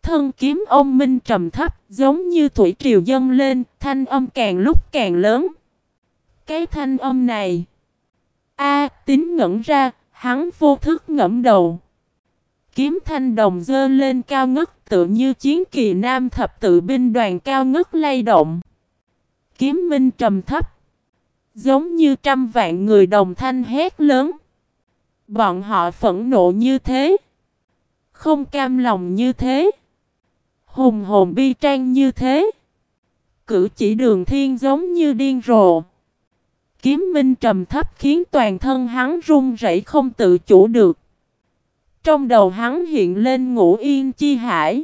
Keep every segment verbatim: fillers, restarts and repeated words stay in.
thân kiếm ông minh trầm thấp, giống như thủy triều dâng lên, thanh âm càng lúc càng lớn. Cái thanh âm này. A Tín ngẩn ra, hắn vô thức ngẫm đầu. Kiếm thanh đồng dơ lên cao ngất tựa như chiến kỳ nam thập tự binh đoàn cao ngất lay động. Kiếm minh trầm thấp. Giống như trăm vạn người đồng thanh hét lớn. Bọn họ phẫn nộ như thế. Không cam lòng như thế. Hùng hồn bi trang như thế. Cử chỉ Đường Thiên giống như điên rồ. Kiếm minh trầm thấp khiến toàn thân hắn run rẩy không tự chủ được. Trong đầu hắn hiện lên Ngũ Yên Chi Hải.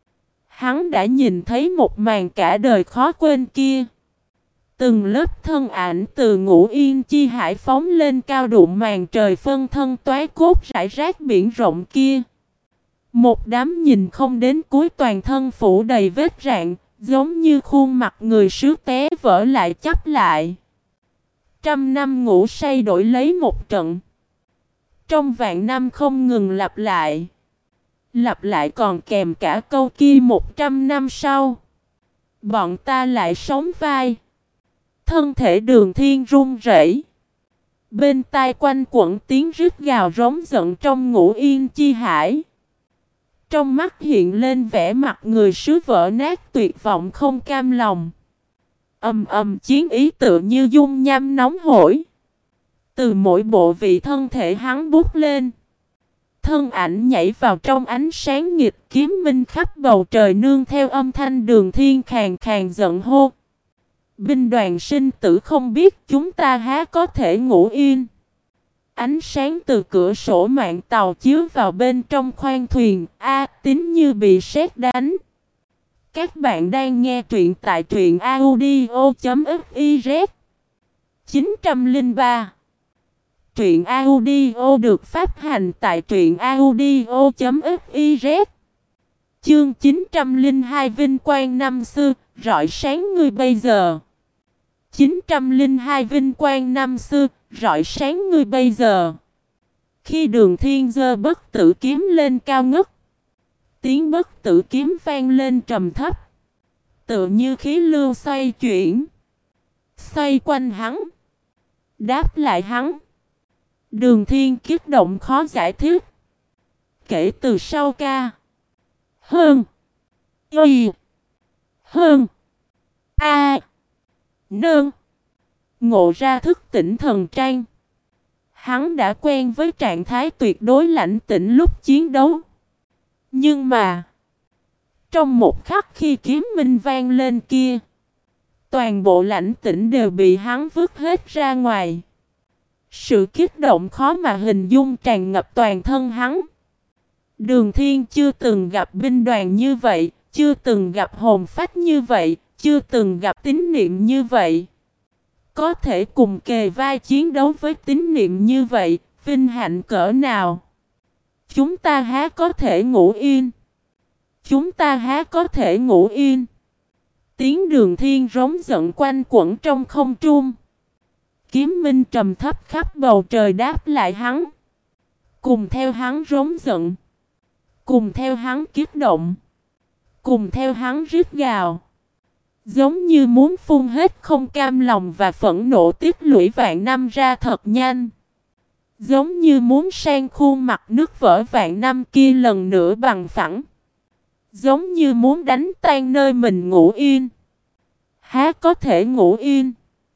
Hắn đã nhìn thấy một màn cả đời khó quên kia. Từng lớp thân ảnh từ Ngũ Yên Chi Hải phóng lên cao đụng màn trời phân thân toái cốt rải rác biển rộng kia. Một đám nhìn không đến cuối toàn thân phủ đầy vết rạn, giống như khuôn mặt người sứ té vỡ lại chắp lại. Trăm năm ngủ say đổi lấy một trận. Trong vạn năm không ngừng lặp lại. Lặp lại còn kèm cả câu kia một trăm năm sau. Bọn ta lại sống vai. Thân thể Đường Thiên run rẩy. Bên tai quanh quẩn tiếng rít gào rống giận trong Ngũ Yên Chi Hải. Trong mắt hiện lên vẻ mặt người sứ vỡ nát tuyệt vọng không cam lòng. Ầm ầm chiến ý tựa như dung nham nóng hổi. Từ mỗi bộ vị thân thể hắn bút lên. Thân ảnh nhảy vào trong ánh sáng nghịch kiếm minh khắp bầu trời nương theo âm thanh Đường Thiên khàn khàn giận hô. Binh đoàn sinh tử không biết chúng ta há có thể ngủ yên. Ánh sáng từ cửa sổ mạn tàu chiếu vào bên trong khoang thuyền. A Tín như bị sét đánh. Các bạn đang nghe truyện tại truyện audio chấm fiz. chín trăm lẻ ba. Truyện audio được phát hành tại truyện audio chấm fiz. Chương chín trăm lẻ hai Vinh quang năm xưa, rọi sáng ngươi bây giờ. chín trăm lẻ hai Vinh quang năm xưa, rọi sáng ngươi bây giờ. Khi Đường Thiên giơ bất tử kiếm lên cao ngất, tiếng bất tử kiếm vang lên trầm thấp, tựa như khí lưu xoay chuyển, xoay quanh hắn, đáp lại hắn. Đường Thiên kích động khó giải thích. Kể từ sau ca hơn y hơn a nương ngộ ra thức tỉnh thần trang, hắn đã quen với trạng thái tuyệt đối lãnh tĩnh lúc chiến đấu. Nhưng mà trong một khắc khi kiếm minh vang lên kia, toàn bộ lãnh tĩnh đều bị hắn vứt hết ra ngoài. Sự kích động khó mà hình dung tràn ngập toàn thân hắn. Đường Thiên chưa từng gặp binh đoàn như vậy, chưa từng gặp hồn phách như vậy, chưa từng gặp tín niệm như vậy. Có thể cùng kề vai chiến đấu với tín niệm như vậy, vinh hạnh cỡ nào. Chúng ta há có thể ngủ yên. Chúng ta há có thể ngủ yên. Tiếng Đường Thiên rống giận quanh quẩn trong không trung. Kiếm minh trầm thấp khắp bầu trời đáp lại hắn. Cùng theo hắn rống giận. Cùng theo hắn kích động. Cùng theo hắn rít gào. Giống như muốn phun hết không cam lòng và phẫn nộ tích lũy vạn năm ra thật nhanh. Giống như muốn sang khuôn mặt nước vỡ vạn năm kia lần nữa bằng phẳng. Giống như muốn đánh tan nơi mình ngủ yên. Há có thể ngủ yên.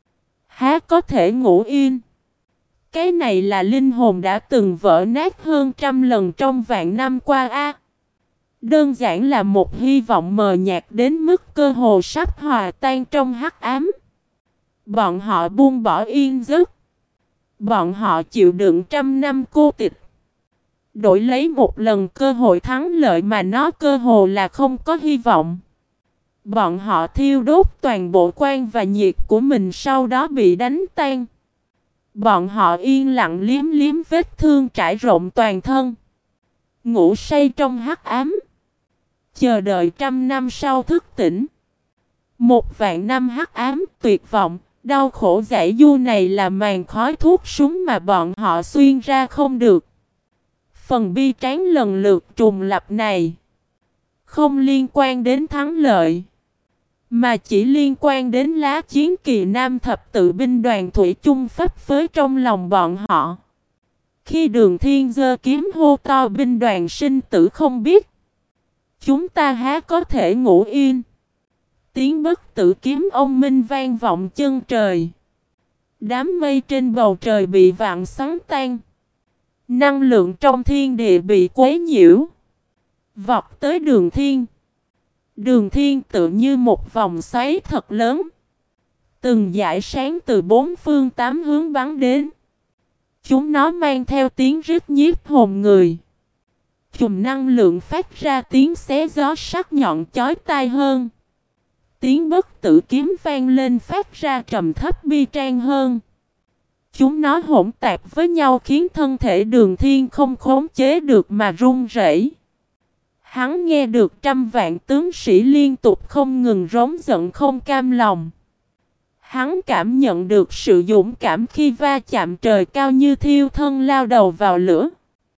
Há có thể ngủ yên. Cái này là linh hồn đã từng vỡ nát hơn trăm lần trong vạn năm qua a. Đơn giản là một hy vọng mờ nhạt đến mức cơ hồ sắp hòa tan trong hắc ám. Bọn họ buông bỏ yên giấc. Bọn họ chịu đựng trăm năm cô tịch. Đổi lấy một lần cơ hội thắng lợi mà nó cơ hồ là không có hy vọng. Bọn họ thiêu đốt toàn bộ quan và nhiệt của mình sau đó bị đánh tan. Bọn họ yên lặng liếm liếm vết thương trải rộng toàn thân. Ngủ say trong hắc ám. Chờ đợi trăm năm sau thức tỉnh. Một vạn năm hắc ám, tuyệt vọng, đau khổ dãi du này là màn khói thuốc súng mà bọn họ xuyên ra không được. Phần bi tráng lần lượt trùng lập này Không liên quan đến thắng lợi, mà chỉ liên quan đến lá chiến kỳ nam thập tự binh đoàn thủy chung phấp phới trong lòng bọn họ. Khi Đường Thiên giơ kiếm hô to binh đoàn sinh tử không biết, chúng ta há có thể ngủ yên. Tiếng bất tử kiếm ông minh vang vọng chân trời. Đám mây trên bầu trời bị vạn xoắn tan. Năng lượng trong thiên địa bị quấy nhiễu, vọt tới Đường Thiên. Đường Thiên tự như một vòng xoáy thật lớn. Từng dải sáng từ bốn phương tám hướng bắn đến. Chúng nó mang theo tiếng rít nhiếp hồn người. Chùm năng lượng phát ra tiếng xé gió sắc nhọn chói tai hơn. Tiếng bất tử kiếm vang lên phát ra trầm thấp bi tráng hơn. Chúng nó hỗn tạp với nhau khiến thân thể Đường Thiên không khống chế được mà run rẩy. Hắn nghe được trăm vạn tướng sĩ liên tục không ngừng rống giận không cam lòng. Hắn cảm nhận được sự dũng cảm khi va chạm trời cao như thiêu thân lao đầu vào lửa.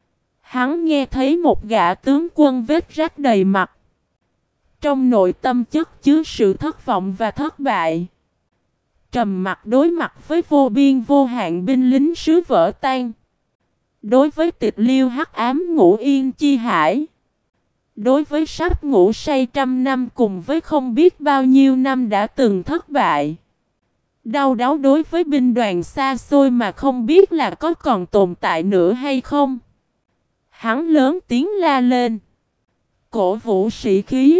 Hắn nghe thấy một gã tướng quân vết rách đầy mặt. Trong nội tâm chất chứa sự thất vọng và thất bại. Trầm mặt đối mặt với vô biên vô hạn binh lính sứ vỡ tan. Đối với tịch liêu hắc ám ngũ yên chi hải. Đối với sắp ngủ say trăm năm cùng với không biết bao nhiêu năm đã từng thất bại. Đau đáu đối với binh đoàn xa xôi mà không biết là có còn tồn tại nữa hay không. Hắn lớn tiếng la lên. Cổ vũ sĩ khí.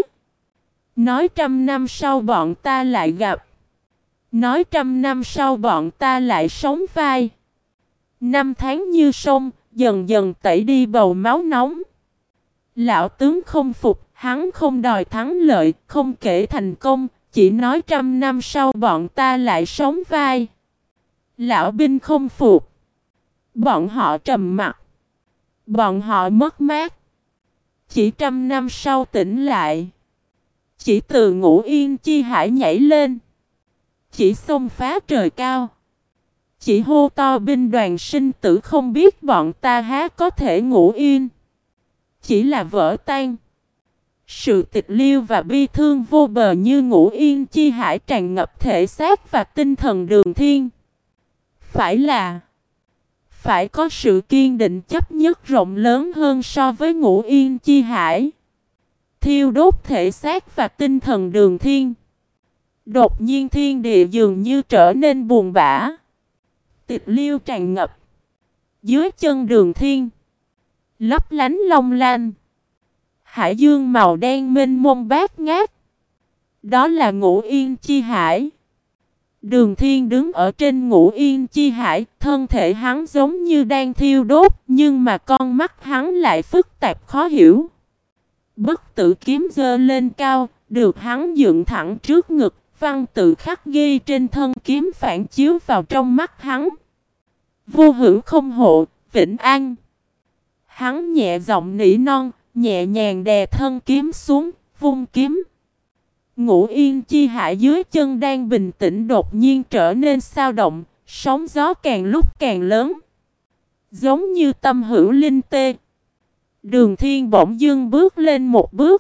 Nói trăm năm sau bọn ta lại gặp. Nói trăm năm sau bọn ta lại sống vai. Năm tháng như sông, dần dần tẩy đi bầu máu nóng. Lão tướng không phục, hắn không đòi thắng lợi, không kể thành công, chỉ nói trăm năm sau bọn ta lại sống vai. Lão binh không phục. Bọn họ trầm mặc. Bọn họ mất mát. Chỉ trăm năm sau tỉnh lại. Chỉ từ ngũ yên chi hải nhảy lên. Chỉ xông phá trời cao. Chỉ hô to binh đoàn sinh tử không biết bọn ta há có thể ngủ yên. Chỉ là vỡ tan. Sự tịch liêu và bi thương vô bờ như ngũ yên chi hải tràn ngập thể xác và tinh thần Đường Thiên. Phải là phải có sự kiên định chấp nhất rộng lớn hơn so với ngũ yên chi hải. Thiêu đốt thể xác và tinh thần Đường Thiên. Đột nhiên thiên địa dường như trở nên buồn bã. Tịch liêu tràn ngập. Dưới chân Đường Thiên lấp lánh long lanh. Hải dương màu đen mênh mông bát ngát. Đó là ngũ yên chi hải. Đường Thiên đứng ở trên ngũ yên chi hải. Thân thể hắn giống như đang thiêu đốt. Nhưng mà con mắt hắn lại phức tạp khó hiểu. Bất tử kiếm giơ lên cao. Được hắn dựng thẳng trước ngực. Văn tự khắc ghi trên thân kiếm phản chiếu vào trong mắt hắn. Vô hữu không hộ, vĩnh an. Hắn nhẹ giọng nỉ non, nhẹ nhàng đè thân kiếm xuống, vung kiếm. Ngũ yên chi hải dưới chân đang bình tĩnh đột nhiên trở nên sao động, sóng gió càng lúc càng lớn. Giống như tâm hữu linh tê. Đường Thiên bỗng dưng bước lên một bước.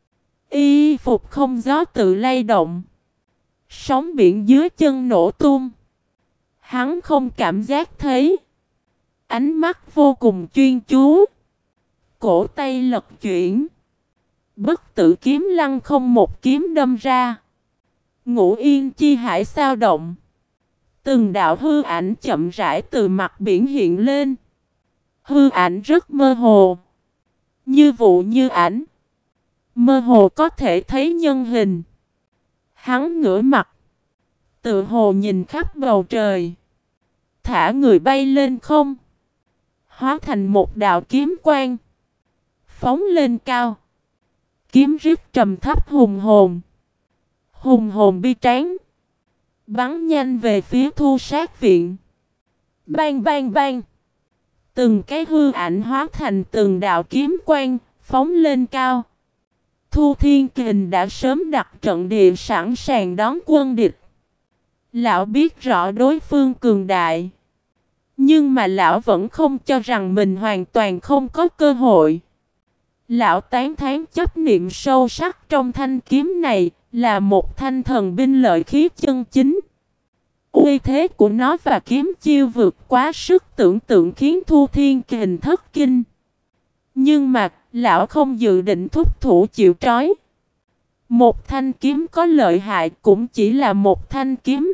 Y phục không gió tự lay động. Sóng biển dưới chân nổ tung. Hắn không cảm giác thấy. Ánh mắt vô cùng chuyên chú. Cổ tay lật chuyển. Bất tử kiếm lăng không một kiếm đâm ra. Ngũ yên chi hải sao động. Từng đạo hư ảnh chậm rãi từ mặt biển hiện lên. Hư ảnh rất mơ hồ. Như vụ như ảnh. Mơ hồ có thể thấy nhân hình. Hắn ngửa mặt. Tự hồ nhìn khắp bầu trời. Thả người bay lên không. Hóa thành một đạo kiếm quang. Phóng lên cao. Kiếm rít trầm thấp hùng hồn. Hùng hồn bi tráng. Bắn nhanh về phía Thu Sát Viện. Bang bang bang. Từng cái hư ảnh hóa thành từng đạo kiếm quang. Phóng lên cao. Thu Thiên Kình đã sớm đặt trận địa sẵn sàng đón quân địch. Lão biết rõ đối phương cường đại. Nhưng mà lão vẫn không cho rằng mình hoàn toàn không có cơ hội. Lão tán thán chấp niệm sâu sắc trong thanh kiếm này, là một thanh thần binh lợi khí chân chính. Uy thế của nó và kiếm chiêu vượt quá sức tưởng tượng khiến Thu Thiên Kình thất kinh. Nhưng mà, lão không dự định thúc thủ chịu trói. Một thanh kiếm có lợi hại cũng chỉ là một thanh kiếm.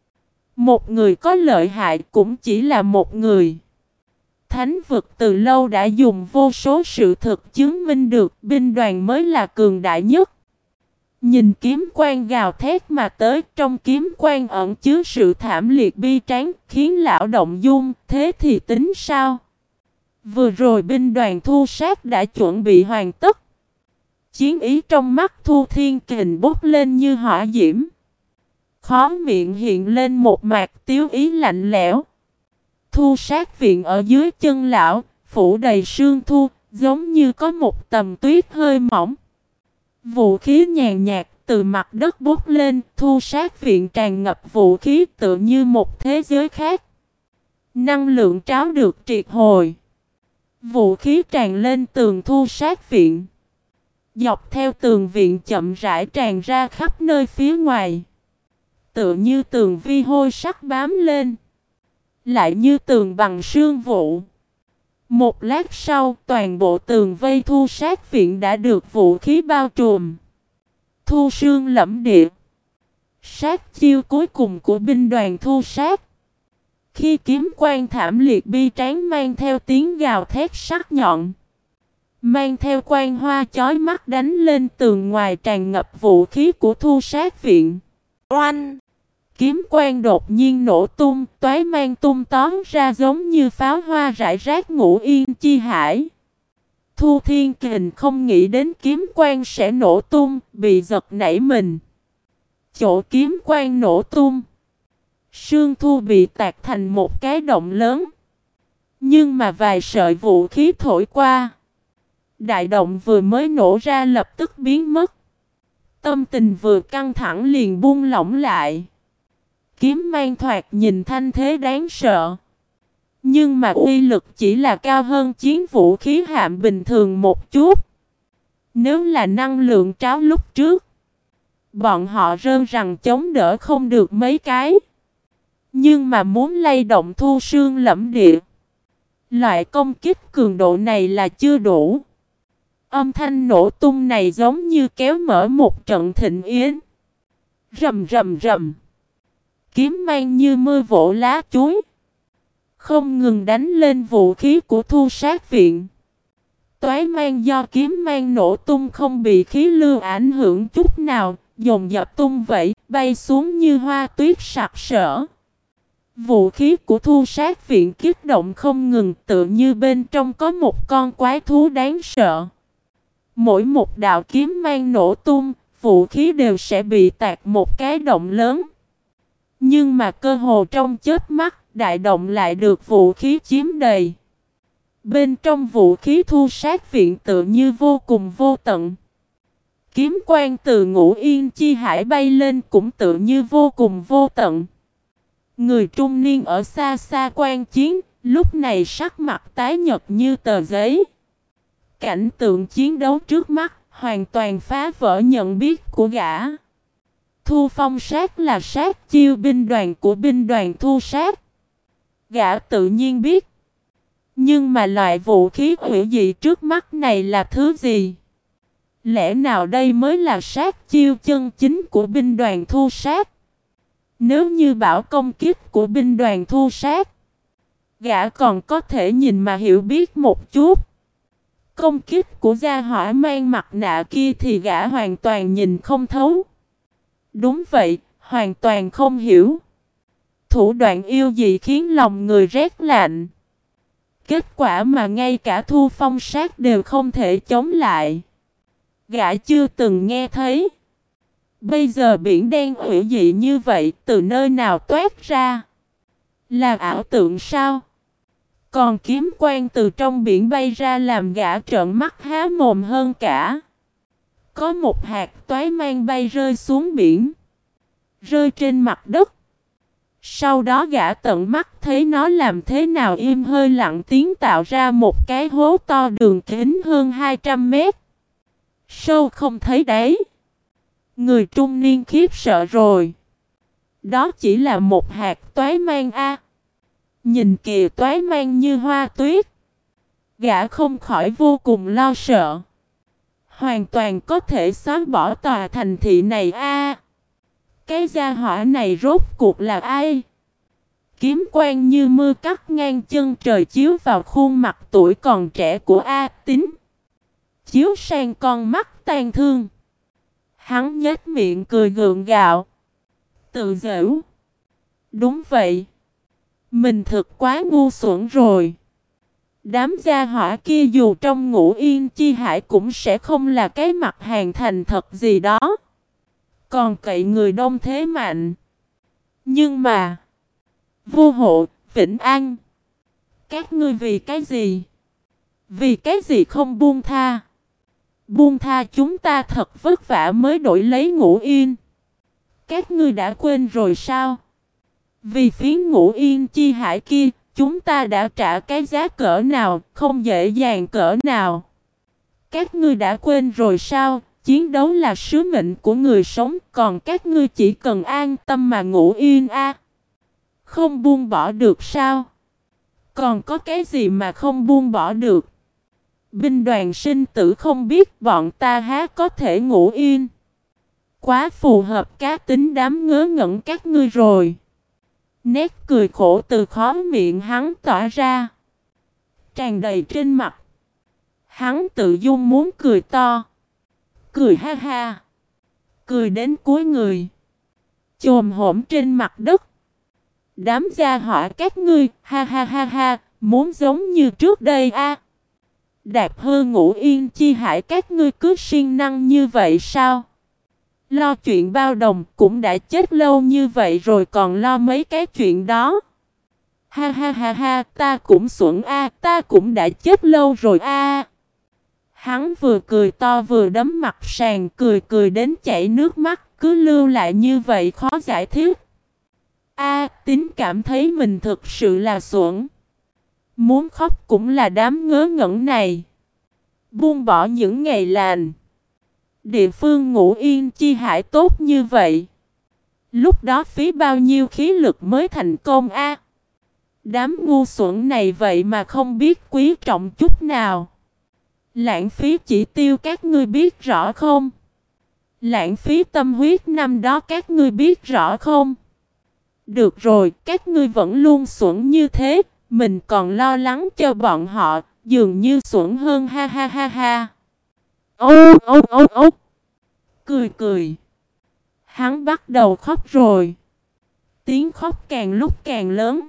Một người có lợi hại cũng chỉ là một người. Thánh vực từ lâu đã dùng vô số sự thực chứng minh được binh đoàn mới là cường đại nhất. Nhìn kiếm quang gào thét mà tới, trong kiếm quang ẩn chứa sự thảm liệt bi tráng, khiến lão động dung, thế thì tính sao? Vừa rồi binh đoàn thu sát đã chuẩn bị hoàn tất. Chiến ý trong mắt Thu Thiên Kình bốc lên như hỏa diễm. Khó miệng hiện lên một mạt tiếu ý lạnh lẽo. Thu sát viện ở dưới chân lão, phủ đầy sương thu, giống như có một tầm tuyết hơi mỏng. Vũ khí nhàn nhạt từ mặt đất bốc lên, thu sát viện tràn ngập vũ khí tự như một thế giới khác. Năng lượng tráo được triệt hồi. Vũ khí tràn lên tường thu sát viện. Dọc theo tường viện chậm rãi tràn ra khắp nơi phía ngoài. Tự như tường vi hôi sắc bám lên. Lại như tường bằng sương vụ. Một lát sau, toàn bộ tường vây thu sát viện đã được vũ khí bao trùm. Thu sương lẫm địa. Sát chiêu cuối cùng của binh đoàn thu sát. Khi kiếm quang thảm liệt bi tráng mang theo tiếng gào thét sắc nhọn. Mang theo quang hoa chói mắt đánh lên tường ngoài tràn ngập vũ khí của thu sát viện. Oanh! Kiếm quang đột nhiên nổ tung, toái mang tung tóm ra giống như pháo hoa rải rác ngũ yên chi hải. Thu Thiên Kình không nghĩ đến kiếm quang sẽ nổ tung, bị giật nảy mình. Chỗ kiếm quang nổ tung, sương thu bị tạc thành một cái động lớn. Nhưng mà vài sợi vũ khí thổi qua, đại động vừa mới nổ ra lập tức biến mất. Tâm tình vừa căng thẳng liền buông lỏng lại. Kiếm mang thoạt nhìn thanh thế đáng sợ. Nhưng mà uy lực chỉ là cao hơn chiến vũ khí hạm bình thường một chút. Nếu là năng lượng tráo lúc trước, bọn họ rơn rằng chống đỡ không được mấy cái. Nhưng mà muốn lay động thu sương lẫm địa, loại công kích cường độ này là chưa đủ. Âm thanh nổ tung này giống như kéo mở một trận thịnh yến. Rầm rầm rầm. Kiếm mang như mưa vỗ lá chuối, không ngừng đánh lên vũ khí của thu sát viện. Toái mang do kiếm mang nổ tung không bị khí lưu ảnh hưởng chút nào, dồn dập tung vẩy, bay xuống như hoa tuyết sặc sỡ. Vũ khí của thu sát viện kích động không ngừng, tự như bên trong có một con quái thú đáng sợ. Mỗi một đạo kiếm mang nổ tung, vũ khí đều sẽ bị tạc một cái động lớn. Nhưng mà cơ hồ trong chớp mắt, đại động lại được vũ khí chiếm đầy. Bên trong vũ khí thu sát viện tự như vô cùng vô tận. Kiếm quang từ ngũ yên chi hải bay lên cũng tự như vô cùng vô tận. Người trung niên ở xa xa quan chiến, lúc này sắc mặt tái nhợt như tờ giấy. Cảnh tượng chiến đấu trước mắt hoàn toàn phá vỡ nhận biết của gã. Thu phong sát là sát chiêu binh đoàn của binh đoàn thu sát. Gã tự nhiên biết. Nhưng mà loại vũ khí hủy dị trước mắt này là thứ gì? Lẽ nào đây mới là sát chiêu chân chính của binh đoàn thu sát? Nếu như bảo công kích của binh đoàn thu sát, gã còn có thể nhìn mà hiểu biết một chút. Công kích của gia hỏa mang mặt nạ kia thì gã hoàn toàn nhìn không thấu. Đúng vậy, hoàn toàn không hiểu. Thủ đoạn yêu dị khiến lòng người rét lạnh. Kết quả mà ngay cả thu phong sát đều không thể chống lại. Gã chưa từng nghe thấy. Bây giờ biển đen hủy dị như vậy từ nơi nào toát ra? Là ảo tượng sao? Còn kiếm quang từ trong biển bay ra làm gã trợn mắt há mồm hơn cả. Có một hạt toái mang bay rơi xuống biển. Rơi trên mặt đất. Sau đó gã tận mắt thấy nó làm thế nào im hơi lặng tiếng tạo ra một cái hố to đường kính hơn hai trăm mét. Sâu không thấy đáy. Người trung niên khiếp sợ rồi. Đó chỉ là một hạt toái mang a. Nhìn kìa, toái mang như hoa tuyết. Gã không khỏi vô cùng lo sợ. Hoàn toàn có thể xóa bỏ tòa thành thị này a. Cái gia hỏa này rốt cuộc là ai? Kiếm quang như mưa cắt ngang chân trời chiếu vào khuôn mặt tuổi còn trẻ của A Tín. Chiếu sang con mắt tàn thương. Hắn nhếch miệng cười gượng gạo. Tự giễu. Đúng vậy. Mình thực quá ngu xuẩn rồi. Đám gia hỏa kia dù trong Ngũ Yên Chi Hải cũng sẽ không là cái mặt hàng thành thật gì đó. Còn cậy người đông thế mạnh. Nhưng mà Vô Hộ, Vĩnh An, các ngươi vì cái gì? Vì cái gì không buông tha? Buông tha chúng ta thật vất vả mới đổi lấy Ngũ Yên. Các ngươi đã quên rồi sao? Vì phiến Ngũ Yên Chi Hải kia, chúng ta đã trả cái giá cỡ nào, không dễ dàng cỡ nào. Các ngươi đã quên rồi sao? Chiến đấu là sứ mệnh của người sống, còn các ngươi chỉ cần an tâm mà ngủ yên a. Không buông bỏ được sao? Còn có cái gì mà không buông bỏ được? Binh đoàn sinh tử không biết bọn ta há có thể ngủ yên. Quá phù hợp cá tính đám ngớ ngẩn các ngươi rồi. Nét cười khổ từ khóe miệng hắn tỏa ra, tràn đầy trên mặt. Hắn tự dung muốn cười to. Cười ha ha. Cười đến cuối người. Chồm hổm trên mặt đất. Đám gia hỏa các ngươi, ha ha ha ha, muốn giống như trước đây a? À? Đạp hư Ngũ Yên Chi Hải các ngươi cứ siêng năng như vậy sao? Lo chuyện bao đồng cũng đã chết lâu như vậy rồi còn lo mấy cái chuyện đó. Ha ha ha ha, ta cũng xuẩn a, à, ta cũng đã chết lâu rồi a. À. Hắn vừa cười to vừa đấm mặt sàn, cười cười đến chảy nước mắt, cứ lưu lại như vậy khó giải thích. A Tín cảm thấy mình thực sự là xuẩn. Muốn khóc cũng là đám ngớ ngẩn này. Buông bỏ những ngày lành. Địa phương Ngũ Yên Chi Hải tốt như vậy. Lúc đó phí bao nhiêu khí lực mới thành công a? À, đám ngu xuẩn này vậy mà không biết quý trọng chút nào. Lãng phí chỉ tiêu các ngươi biết rõ không? Lãng phí tâm huyết năm đó các ngươi biết rõ không? Được rồi, các ngươi vẫn luôn xuẩn như thế, mình còn lo lắng cho bọn họ, dường như xuẩn hơn ha ha ha ha. Ô ô ô ô. Cười cười. Hắn bắt đầu khóc rồi. Tiếng khóc càng lúc càng lớn.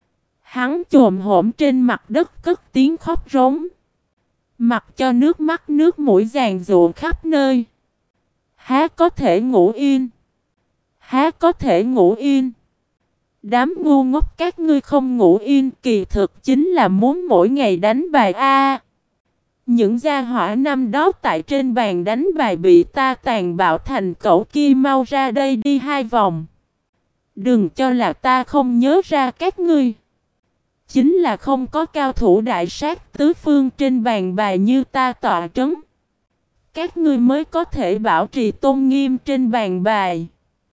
Hắn chồm hổm trên mặt đất cất tiếng khóc rống. Mặc cho nước mắt nước mũi giàn giụa khắp nơi. Há có thể ngủ yên. Há có thể ngủ yên. Đám ngu ngốc các ngươi không ngủ yên, kỳ thực chính là muốn mỗi ngày đánh bài a. Những gia hỏa năm đó tại trên bàn đánh bài bị ta tàn bạo thành cẩu kia mau ra đây đi hai vòng. Đừng cho là ta không nhớ ra các ngươi. Chính là không có cao thủ đại sát tứ phương trên bàn bài như ta tọa trấn. Các ngươi mới có thể bảo trì tôn nghiêm trên bàn bài.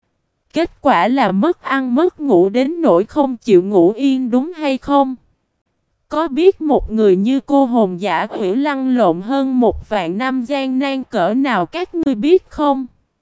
Kết quả là mất ăn mất ngủ đến nỗi không chịu ngủ yên đúng hay không? Có biết một người như cô hồn giả quỷ lăn lộn hơn một vạn năm gian nan cỡ nào các ngươi biết không?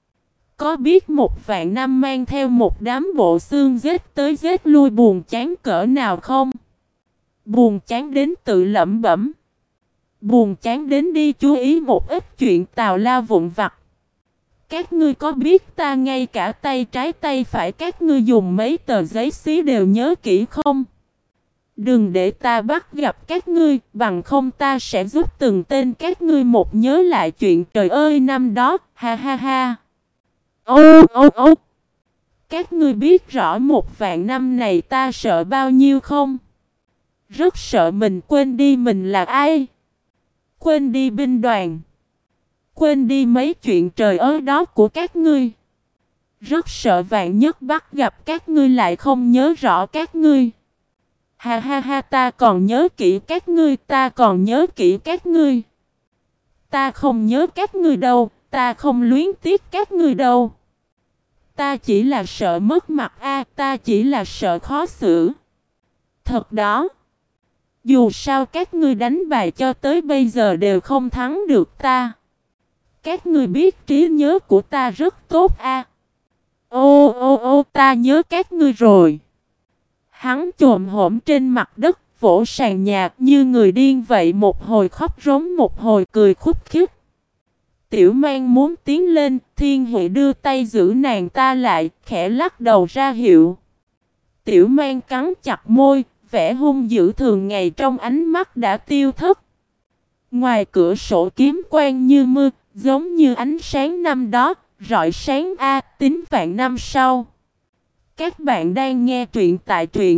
Có biết một vạn năm mang theo một đám bộ xương giết tới giết lui buồn chán cỡ nào không? Buồn chán đến tự lẩm bẩm. Buồn chán đến đi chú ý một ít chuyện tào lao vụn vặt. Các ngươi có biết ta ngay cả tay trái tay phải các ngươi dùng mấy tờ giấy xí đều nhớ kỹ không? Đừng để ta bắt gặp các ngươi, bằng không ta sẽ giúp từng tên các ngươi một nhớ lại chuyện trời ơi năm đó, ha ha ha. Ô ô ô. Các ngươi biết rõ một vạn năm này ta sợ bao nhiêu không? Rất sợ mình quên đi mình là ai. Quên đi binh đoàn. Quên đi mấy chuyện trời ơi đó của các ngươi. Rất sợ vạn nhất bắt gặp các ngươi lại không nhớ rõ các ngươi. Ha ha ha, ta còn nhớ kỹ các ngươi, ta còn nhớ kỹ các ngươi. Ta không nhớ các ngươi đâu, ta không luyến tiếc các ngươi đâu. Ta chỉ là sợ mất mặt a, ta chỉ là sợ khó xử. Thật đó. Dù sao các ngươi đánh bài cho tới bây giờ đều không thắng được ta. Các ngươi biết trí nhớ của ta rất tốt a. Ô ô ô, ta nhớ các ngươi rồi. Hắn chồm hổm trên mặt đất, vỗ sàn nhạc như người điên vậy, một hồi khóc rống một hồi cười khúc khích. Tiểu Mang muốn tiến lên, Thiên Huệ đưa tay giữ nàng ta lại, khẽ lắc đầu ra hiệu. Tiểu Mang cắn chặt môi, vẻ hung dữ thường ngày trong ánh mắt đã tiêu thất. Ngoài cửa sổ kiếm quang như mưa, giống như ánh sáng năm đó, rọi sáng a tính vạn năm sau. Các bạn đang nghe truyện tại truyện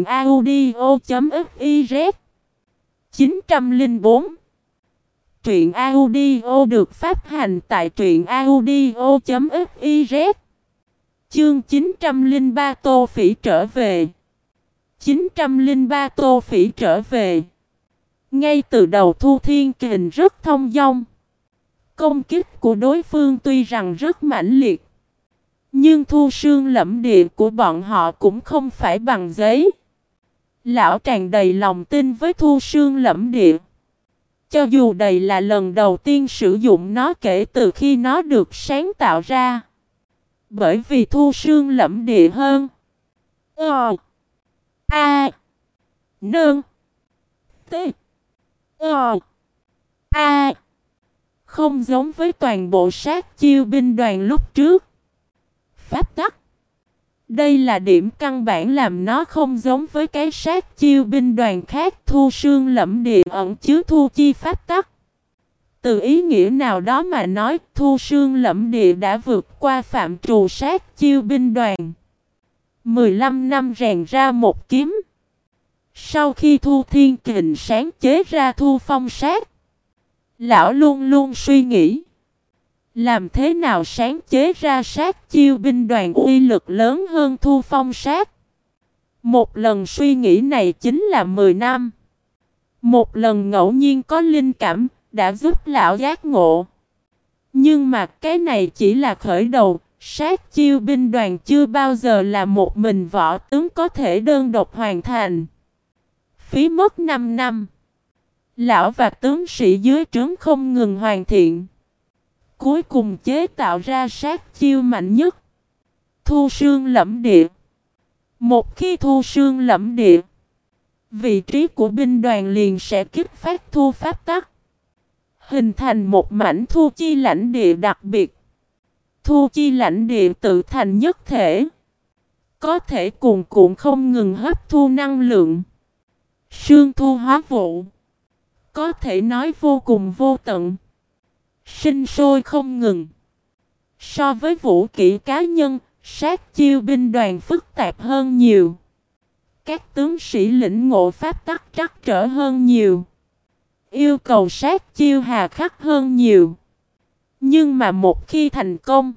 audio.fiz chín không bốn. Truyện audio được phát hành tại truyện audio.fiz. Chương chín không ba, Tô Phỉ trở về. chín không ba Tô Phỉ trở về. Ngay từ đầu Thu Thiên Kình rất thông dong. Công kích của đối phương tuy rằng rất mãnh liệt, nhưng thu sương lẫm địa của bọn họ cũng không phải bằng giấy. Lão tràn đầy lòng tin với thu sương lẫm địa. Cho dù đây là lần đầu tiên sử dụng nó kể từ khi nó được sáng tạo ra. Bởi vì thu sương lẫm địa hơn. Ờ. A. Nương. T. Ờ. A. Không giống với toàn bộ sát chiêu binh đoàn lúc trước. Pháp tắc. Đây là điểm căn bản làm nó không giống với cái sát chiêu binh đoàn khác. Thu sương lẫm địa ẩn chứa thu chi pháp tắc. Từ ý nghĩa nào đó mà nói, thu sương lẫm địa đã vượt qua phạm trù sát chiêu binh đoàn. mười lăm năm rèn ra một kiếm. Sau khi Thu Thiên Kình sáng chế ra thu phong sát, lão luôn luôn suy nghĩ làm thế nào sáng chế ra sát chiêu binh đoàn uy lực lớn hơn thu phong sát. Một lần suy nghĩ này chính là mười năm. Một lần ngẫu nhiên có linh cảm đã giúp lão giác ngộ. Nhưng mà cái này chỉ là khởi đầu. Sát chiêu binh đoàn chưa bao giờ là một mình võ tướng có thể đơn độc hoàn thành. Phí mất năm năm. Lão và tướng sĩ dưới trướng không ngừng hoàn thiện. Cuối cùng chế tạo ra sát chiêu mạnh nhất. Thu sương lẫm địa. Một khi thu sương lẫm địa, vị trí của binh đoàn liền sẽ kích phát thu pháp tắc, hình thành một mảnh thu chi lãnh địa đặc biệt. Thu chi lãnh địa tự thành nhất thể, có thể cuồn cuộn không ngừng hấp thu năng lượng. Sương thu hóa vụ, có thể nói vô cùng vô tận, sinh sôi không ngừng. So với vũ kỹ cá nhân, sát chiêu binh đoàn phức tạp hơn nhiều. Các tướng sĩ lĩnh ngộ pháp tắc trắc trở hơn nhiều. Yêu cầu sát chiêu hà khắc hơn nhiều. Nhưng mà một khi thành công,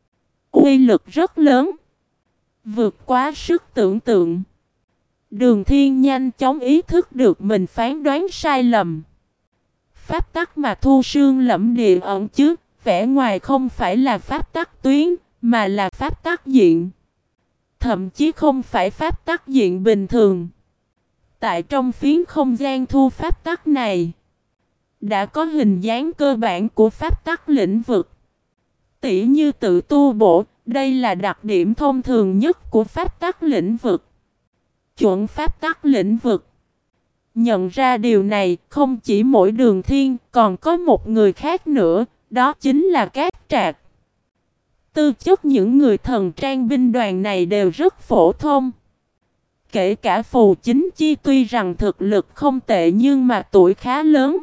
uy lực rất lớn, vượt quá sức tưởng tượng. Đường Thiên nhanh chóng ý thức được mình phán đoán sai lầm. Pháp tắc mà thu sương lẫm địa ẩn chứa, vẻ ngoài không phải là pháp tắc tuyến, mà là pháp tắc diện. Thậm chí không phải pháp tắc diện bình thường. Tại trong phiến không gian thu pháp tắc này, đã có hình dáng cơ bản của pháp tắc lĩnh vực. Tỉ như tự tu bổ, đây là đặc điểm thông thường nhất của pháp tắc lĩnh vực. Chuẩn pháp tắc lĩnh vực. Nhận ra điều này, không chỉ mỗi Đường Thiên, còn có một người khác nữa, đó chính là Cát Trạc. Tư chất những người thần trang binh đoàn này đều rất phổ thông. Kể cả Phù Chính Chi tuy rằng thực lực không tệ nhưng mà tuổi khá lớn.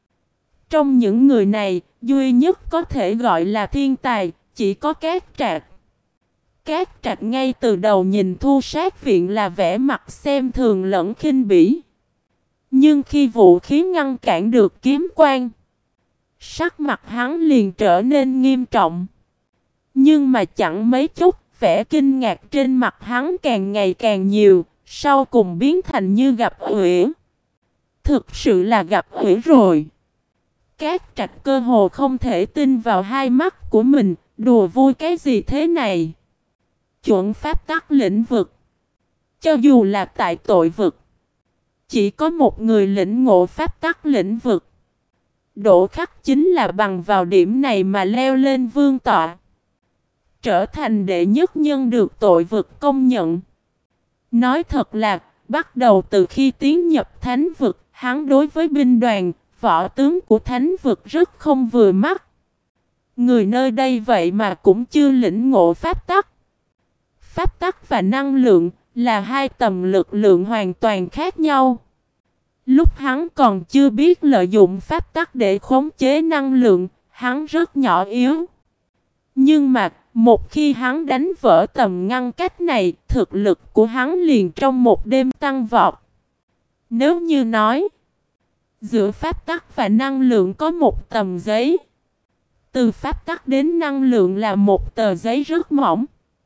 Trong những người này, duy nhất có thể gọi là thiên tài, chỉ có Cát Trạc. Cát Trạc ngay từ đầu nhìn Thu Sát Viện là vẻ mặt xem thường lẫn khinh bỉ. Nhưng khi vũ khí ngăn cản được kiếm quang, sắc mặt hắn liền trở nên nghiêm trọng. Nhưng mà chẳng mấy chốc, vẻ kinh ngạc trên mặt hắn càng ngày càng nhiều, sau cùng biến thành như gặp ủy. Thực sự là gặp ủy rồi. Cát Trạch cơ hồ không thể tin vào hai mắt của mình, đùa vui cái gì thế này? Chuẩn pháp tắc lĩnh vực. Cho dù là tại tội vực, chỉ có một người lĩnh ngộ pháp tắc lĩnh vực. Đỗ Khắc chính là bằng vào điểm này mà leo lên vương tọa, trở thành đệ nhất nhân được tội vực công nhận. Nói thật là, bắt đầu từ khi tiến nhập thánh vực, hắn đối với binh đoàn, võ tướng của thánh vực rất không vừa mắt. Người nơi đây vậy mà cũng chưa lĩnh ngộ pháp tắc. Pháp tắc và năng lượng là hai tầm lực lượng hoàn toàn khác nhau. Lúc hắn còn chưa biết lợi dụng pháp tắc để khống chế năng lượng, hắn rất nhỏ yếu. Nhưng mà, một khi hắn đánh vỡ tầm ngăn cách này, thực lực của hắn liền trong một đêm tăng vọt. Nếu như nói, giữa pháp tắc và năng lượng có một tầm giấy, từ pháp tắc đến năng lượng là một tờ giấy rất mỏng,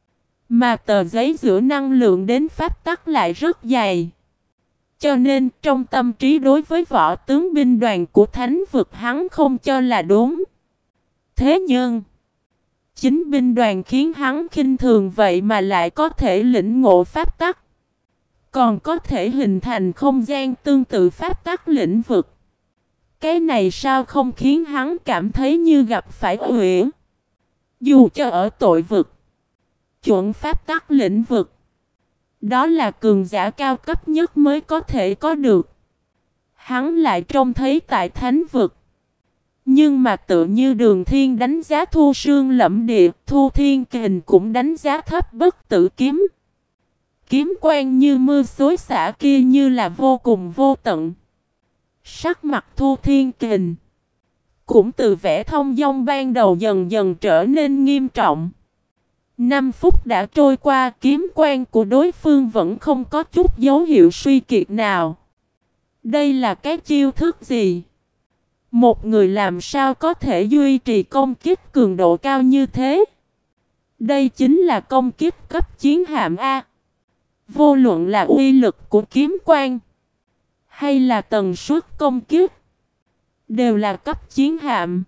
mà tờ giấy giữa năng lượng đến pháp tắc lại rất dày. Cho nên trong tâm trí đối với võ tướng binh đoàn của thánh vực hắn không cho là đúng. Thế nhưng, chính binh đoàn khiến hắn khinh thường vậy mà lại có thể lĩnh ngộ pháp tắc, còn có thể hình thành không gian tương tự pháp tắc lĩnh vực. Cái này sao không khiến hắn cảm thấy như gặp phải uyển? Dù cho ở tội vực, chuẩn pháp tắc lĩnh vực, đó là cường giả cao cấp nhất mới có thể có được. Hắn lại trông thấy tại thánh vực. Nhưng mà tự như Đường Thiên đánh giá Thu Sương Lẫm Địa, Thu Thiên Kình cũng đánh giá thấp Bất Tử Kiếm. Kiếm quang như mưa xối xả kia như là vô cùng vô tận. Sắc mặt Thu Thiên Kình cũng từ vẻ thông dong ban đầu dần dần trở nên nghiêm trọng. Năm phút đã trôi qua, kiếm quang của đối phương vẫn không có chút dấu hiệu suy kiệt nào. Đây là cái chiêu thức gì? Một người làm sao có thể duy trì công kích cường độ cao như thế? Đây chính là công kích cấp chiến hạm A. Vô luận là uy lực của kiếm quang, hay là tần suất công kích, đều là cấp chiến hạm.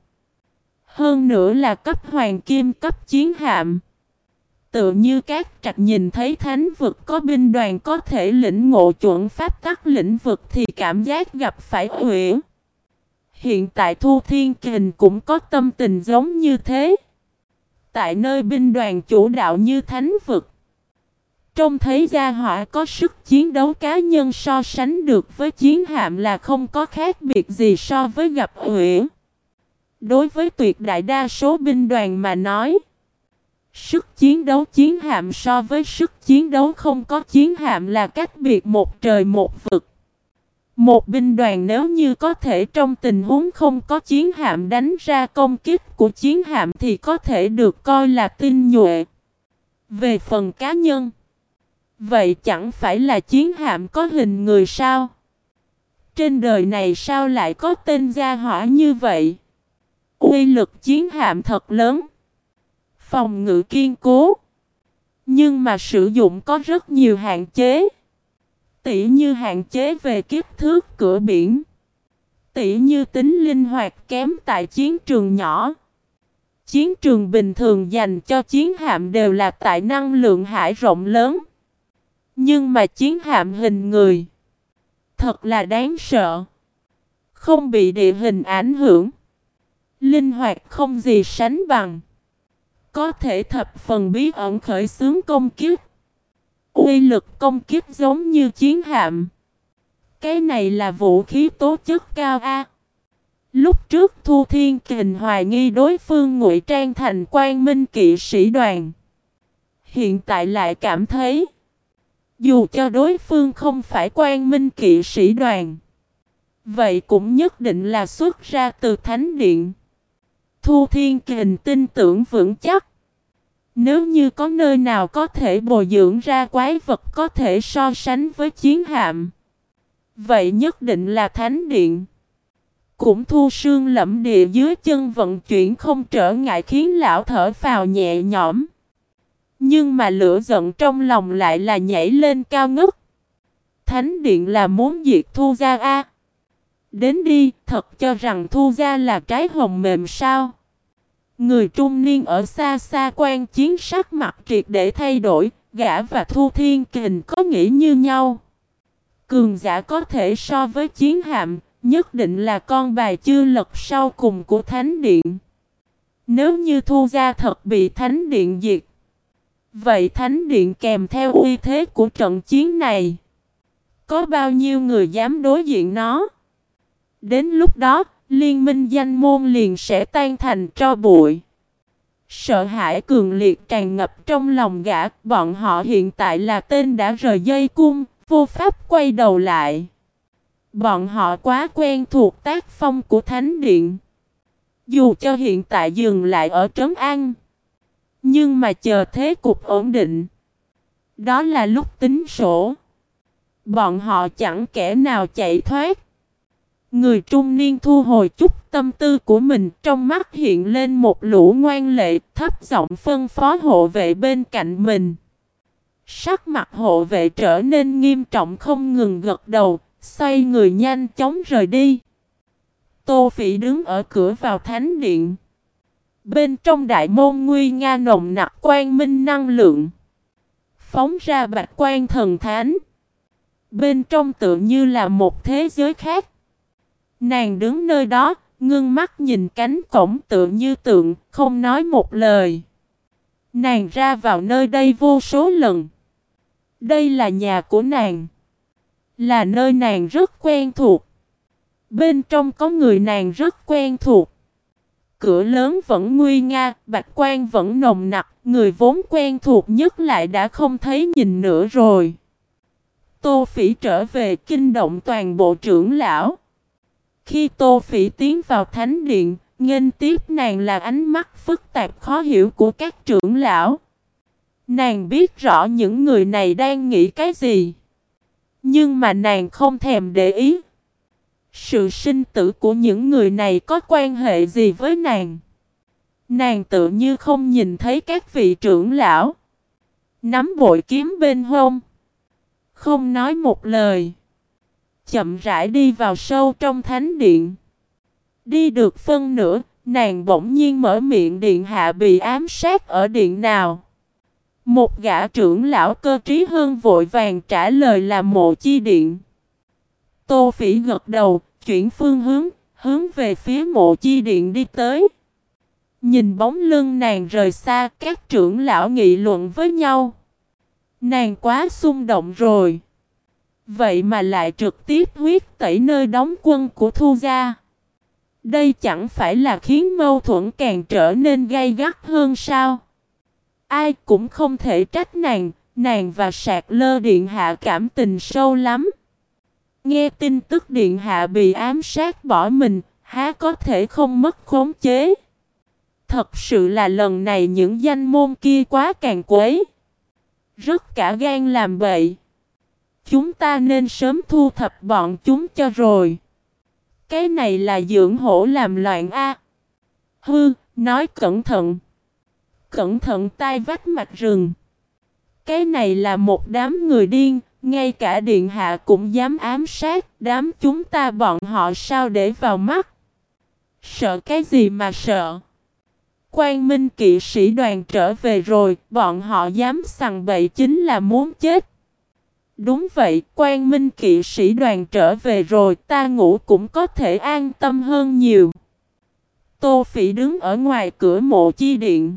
Hơn nữa là cấp hoàng kim cấp chiến hạm. Tự như Cát Trạch nhìn thấy thánh vực có binh đoàn có thể lĩnh ngộ chuẩn pháp tắc lĩnh vực thì cảm giác gặp phải uyển. Hiện tại Thu Thiên Kình cũng có tâm tình giống như thế. Tại nơi binh đoàn chủ đạo như thánh vực, trông thấy gia hỏa có sức chiến đấu cá nhân so sánh được với chiến hạm là không có khác biệt gì so với gặp uyển. Đối với tuyệt đại đa số binh đoàn mà nói, sức chiến đấu chiến hạm so với sức chiến đấu không có chiến hạm là cách biệt một trời một vực. Một binh đoàn nếu như có thể trong tình huống không có chiến hạm đánh ra công kích của chiến hạm thì có thể được coi là tinh nhuệ. Về phần cá nhân, vậy chẳng phải là chiến hạm có hình người sao? Trên đời này sao lại có tên gia hỏa như vậy? Uy lực chiến hạm thật lớn, phòng ngự kiên cố, nhưng mà sử dụng có rất nhiều hạn chế. Tỉ như hạn chế về kích thước cửa biển, tỉ như tính linh hoạt kém tại chiến trường nhỏ. Chiến trường bình thường dành cho chiến hạm đều là tại năng lượng hải rộng lớn. Nhưng mà chiến hạm hình người thật là đáng sợ, không bị địa hình ảnh hưởng, linh hoạt không gì sánh bằng, có thể thập phần bí ẩn khởi xướng công kích. Uy lực công kích giống như chiến hạm. Cái này là vũ khí tố chất cao A. Lúc trước Thu Thiên Kình hoài nghi đối phương ngụy trang thành Quang Minh kỵ sĩ đoàn. Hiện tại lại cảm thấy, dù cho đối phương không phải Quang Minh kỵ sĩ đoàn, vậy cũng nhất định là xuất ra từ Thánh Điện. Thu Thiên Kình tin tưởng vững chắc, nếu như có nơi nào có thể bồi dưỡng ra quái vật có thể so sánh với chiến hạm, vậy nhất định là Thánh Điện. Cũng Thu Sương Lẫm Địa dưới chân vận chuyển không trở ngại khiến lão thở phào nhẹ nhõm. Nhưng mà lửa giận trong lòng lại là nhảy lên cao ngất. Thánh điện là muốn diệt Thu gia a? Đến đi, thật cho rằng Thu gia là trái hồng mềm sao? Người trung niên ở xa xa quan chiến sắc mặt triệt để thay đổi, gã và Thu Thiên Kình có nghĩ như nhau. Cường giả có thể so với chiến hạm, nhất định là con bài chưa lật sau cùng của Thánh Điện. Nếu như Thu gia thật bị Thánh Điện diệt, vậy Thánh Điện kèm theo uy thế của trận chiến này, có bao nhiêu người dám đối diện nó? Đến lúc đó, liên minh danh môn liền sẽ tan thành tro bụi. Sợ hãi cường liệt tràn ngập trong lòng gã, bọn họ hiện tại là tên đã rời dây cung, vô pháp quay đầu lại. Bọn họ quá quen thuộc tác phong của Thánh Điện. Dù cho hiện tại dừng lại ở Trấn An, nhưng mà chờ thế cục ổn định, đó là lúc tính sổ. Bọn họ chẳng kẻ nào chạy thoát. Người trung niên thu hồi chút tâm tư của mình, trong mắt hiện lên một lũ ngoan lệ, thấp giọng phân phó hộ vệ bên cạnh mình. Sắc mặt hộ vệ trở nên nghiêm trọng, không ngừng gật đầu, xoay người nhanh chóng rời đi. Tô Phỉ đứng ở cửa vào Thánh Điện. Bên trong đại môn nguy nga nồng nặc quang minh năng lượng, phóng ra bạch quang thần thánh. Bên trong tựa như là một thế giới khác. Nàng đứng nơi đó, ngưng mắt nhìn cánh cổng tựa như tượng, không nói một lời. Nàng ra vào nơi đây vô số lần. Đây là nhà của nàng, là nơi nàng rất quen thuộc. Bên trong có người nàng rất quen thuộc. Cửa lớn vẫn nguy nga, bạch quang vẫn nồng nặc, người vốn quen thuộc nhất lại đã không thấy nhìn nữa rồi. Tô Phỉ trở về kinh động toàn bộ trưởng lão. Khi Tô Phỉ tiến vào Thánh Điện, nghênh tiếp nàng là ánh mắt phức tạp khó hiểu của các trưởng lão. Nàng biết rõ những người này đang nghĩ cái gì, nhưng mà nàng không thèm để ý. Sự sinh tử của những người này có quan hệ gì với nàng? Nàng tự như không nhìn thấy các vị trưởng lão nắm bội kiếm bên hông, không nói một lời, chậm rãi đi vào sâu trong Thánh Điện. Đi được phân nửa, nàng bỗng nhiên mở miệng: điện hạ bị ám sát ở điện nào? Một gã trưởng lão cơ trí hơn vội vàng trả lời là Mộ Chi Điện. Tô Phỉ gật đầu, chuyển phương hướng, hướng về phía Mộ Chi Điện đi tới. Nhìn bóng lưng nàng rời xa, các trưởng lão nghị luận với nhau. Nàng quá xung động rồi. Vậy mà lại trực tiếp huyết tẩy nơi đóng quân của Thu gia. Đây chẳng phải là khiến mâu thuẫn càng trở nên gay gắt hơn sao? Ai cũng không thể trách nàng, nàng và Sạc Lơ điện hạ cảm tình sâu lắm. Nghe tin tức điện hạ bị ám sát bỏ mình, há có thể không mất khống chế. Thật sự là lần này những danh môn kia quá càng quấy, rất cả gan làm bậy. Chúng ta nên sớm thu thập bọn chúng cho rồi. Cái này là dưỡng hổ làm loạn a. Hư, nói cẩn thận. Cẩn thận tai vách mạch rừng. Cái này là một đám người điên, ngay cả điện hạ cũng dám ám sát, đám chúng ta bọn họ sao để vào mắt. Sợ cái gì mà sợ? Quang Minh kỵ sĩ đoàn trở về rồi, bọn họ dám sằng bậy chính là muốn chết. Đúng vậy, Quang Minh kỵ sĩ đoàn trở về rồi, ta ngủ cũng có thể an tâm hơn nhiều. Tô Phỉ đứng ở ngoài cửa Mộ Chi Điện.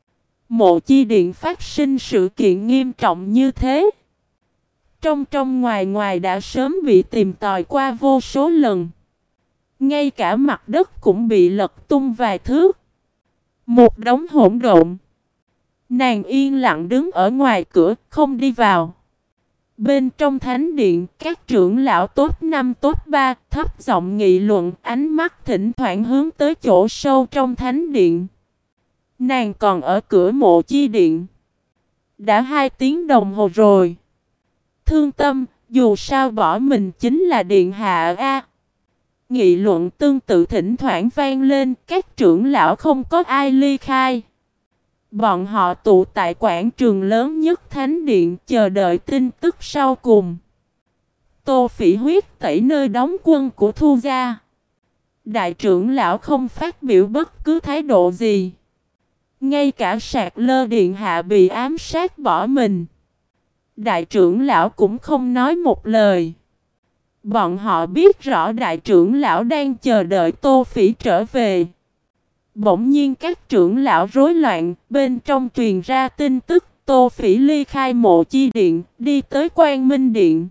Mộ Chi Điện phát sinh sự kiện nghiêm trọng như thế, trong trong ngoài ngoài đã sớm bị tìm tòi qua vô số lần. Ngay cả mặt đất cũng bị lật tung vài thước. Một đống hỗn độn. Nàng yên lặng đứng ở ngoài cửa, không đi vào. Bên trong Thánh Điện, các trưởng lão tốt năm tốt ba thấp giọng nghị luận, ánh mắt thỉnh thoảng hướng tới chỗ sâu trong Thánh Điện. Nàng còn ở cửa Mộ Chi Điện. Đã hai tiếng đồng hồ rồi. Thương tâm, dù sao bỏ mình chính là điện hạ a. Nghị luận tương tự thỉnh thoảng vang lên, các trưởng lão không có ai ly khai. Bọn họ tụ tại quảng trường lớn nhất thánh điện chờ đợi tin tức sau cùng. Tô Phỉ huyết tẩy nơi đóng quân của Thu gia. Đại trưởng lão không phát biểu bất cứ thái độ gì. Ngay cả Sạc Lơ điện hạ bị ám sát bỏ mình, đại trưởng lão cũng không nói một lời. Bọn họ biết rõ đại trưởng lão đang chờ đợi Tô Phỉ trở về. Bỗng nhiên các trưởng lão rối loạn, bên trong truyền ra tin tức Tô Phỉ ly khai Mộ Chi Điện, đi tới Quang Minh Điện.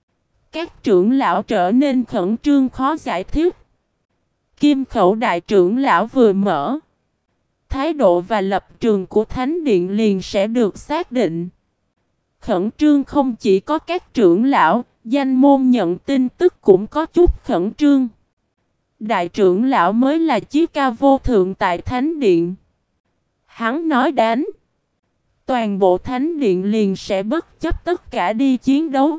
Các trưởng lão trở nên khẩn trương khó giải thích. Kim khẩu đại trưởng lão vừa mở, thái độ và lập trường của Thánh Điện liền sẽ được xác định. Khẩn trương không chỉ có các trưởng lão, danh môn nhận tin tức cũng có chút khẩn trương. Đại trưởng lão mới là chí cao vô thượng tại Thánh Điện. Hắn nói đánh, toàn bộ Thánh Điện liền sẽ bất chấp tất cả đi chiến đấu.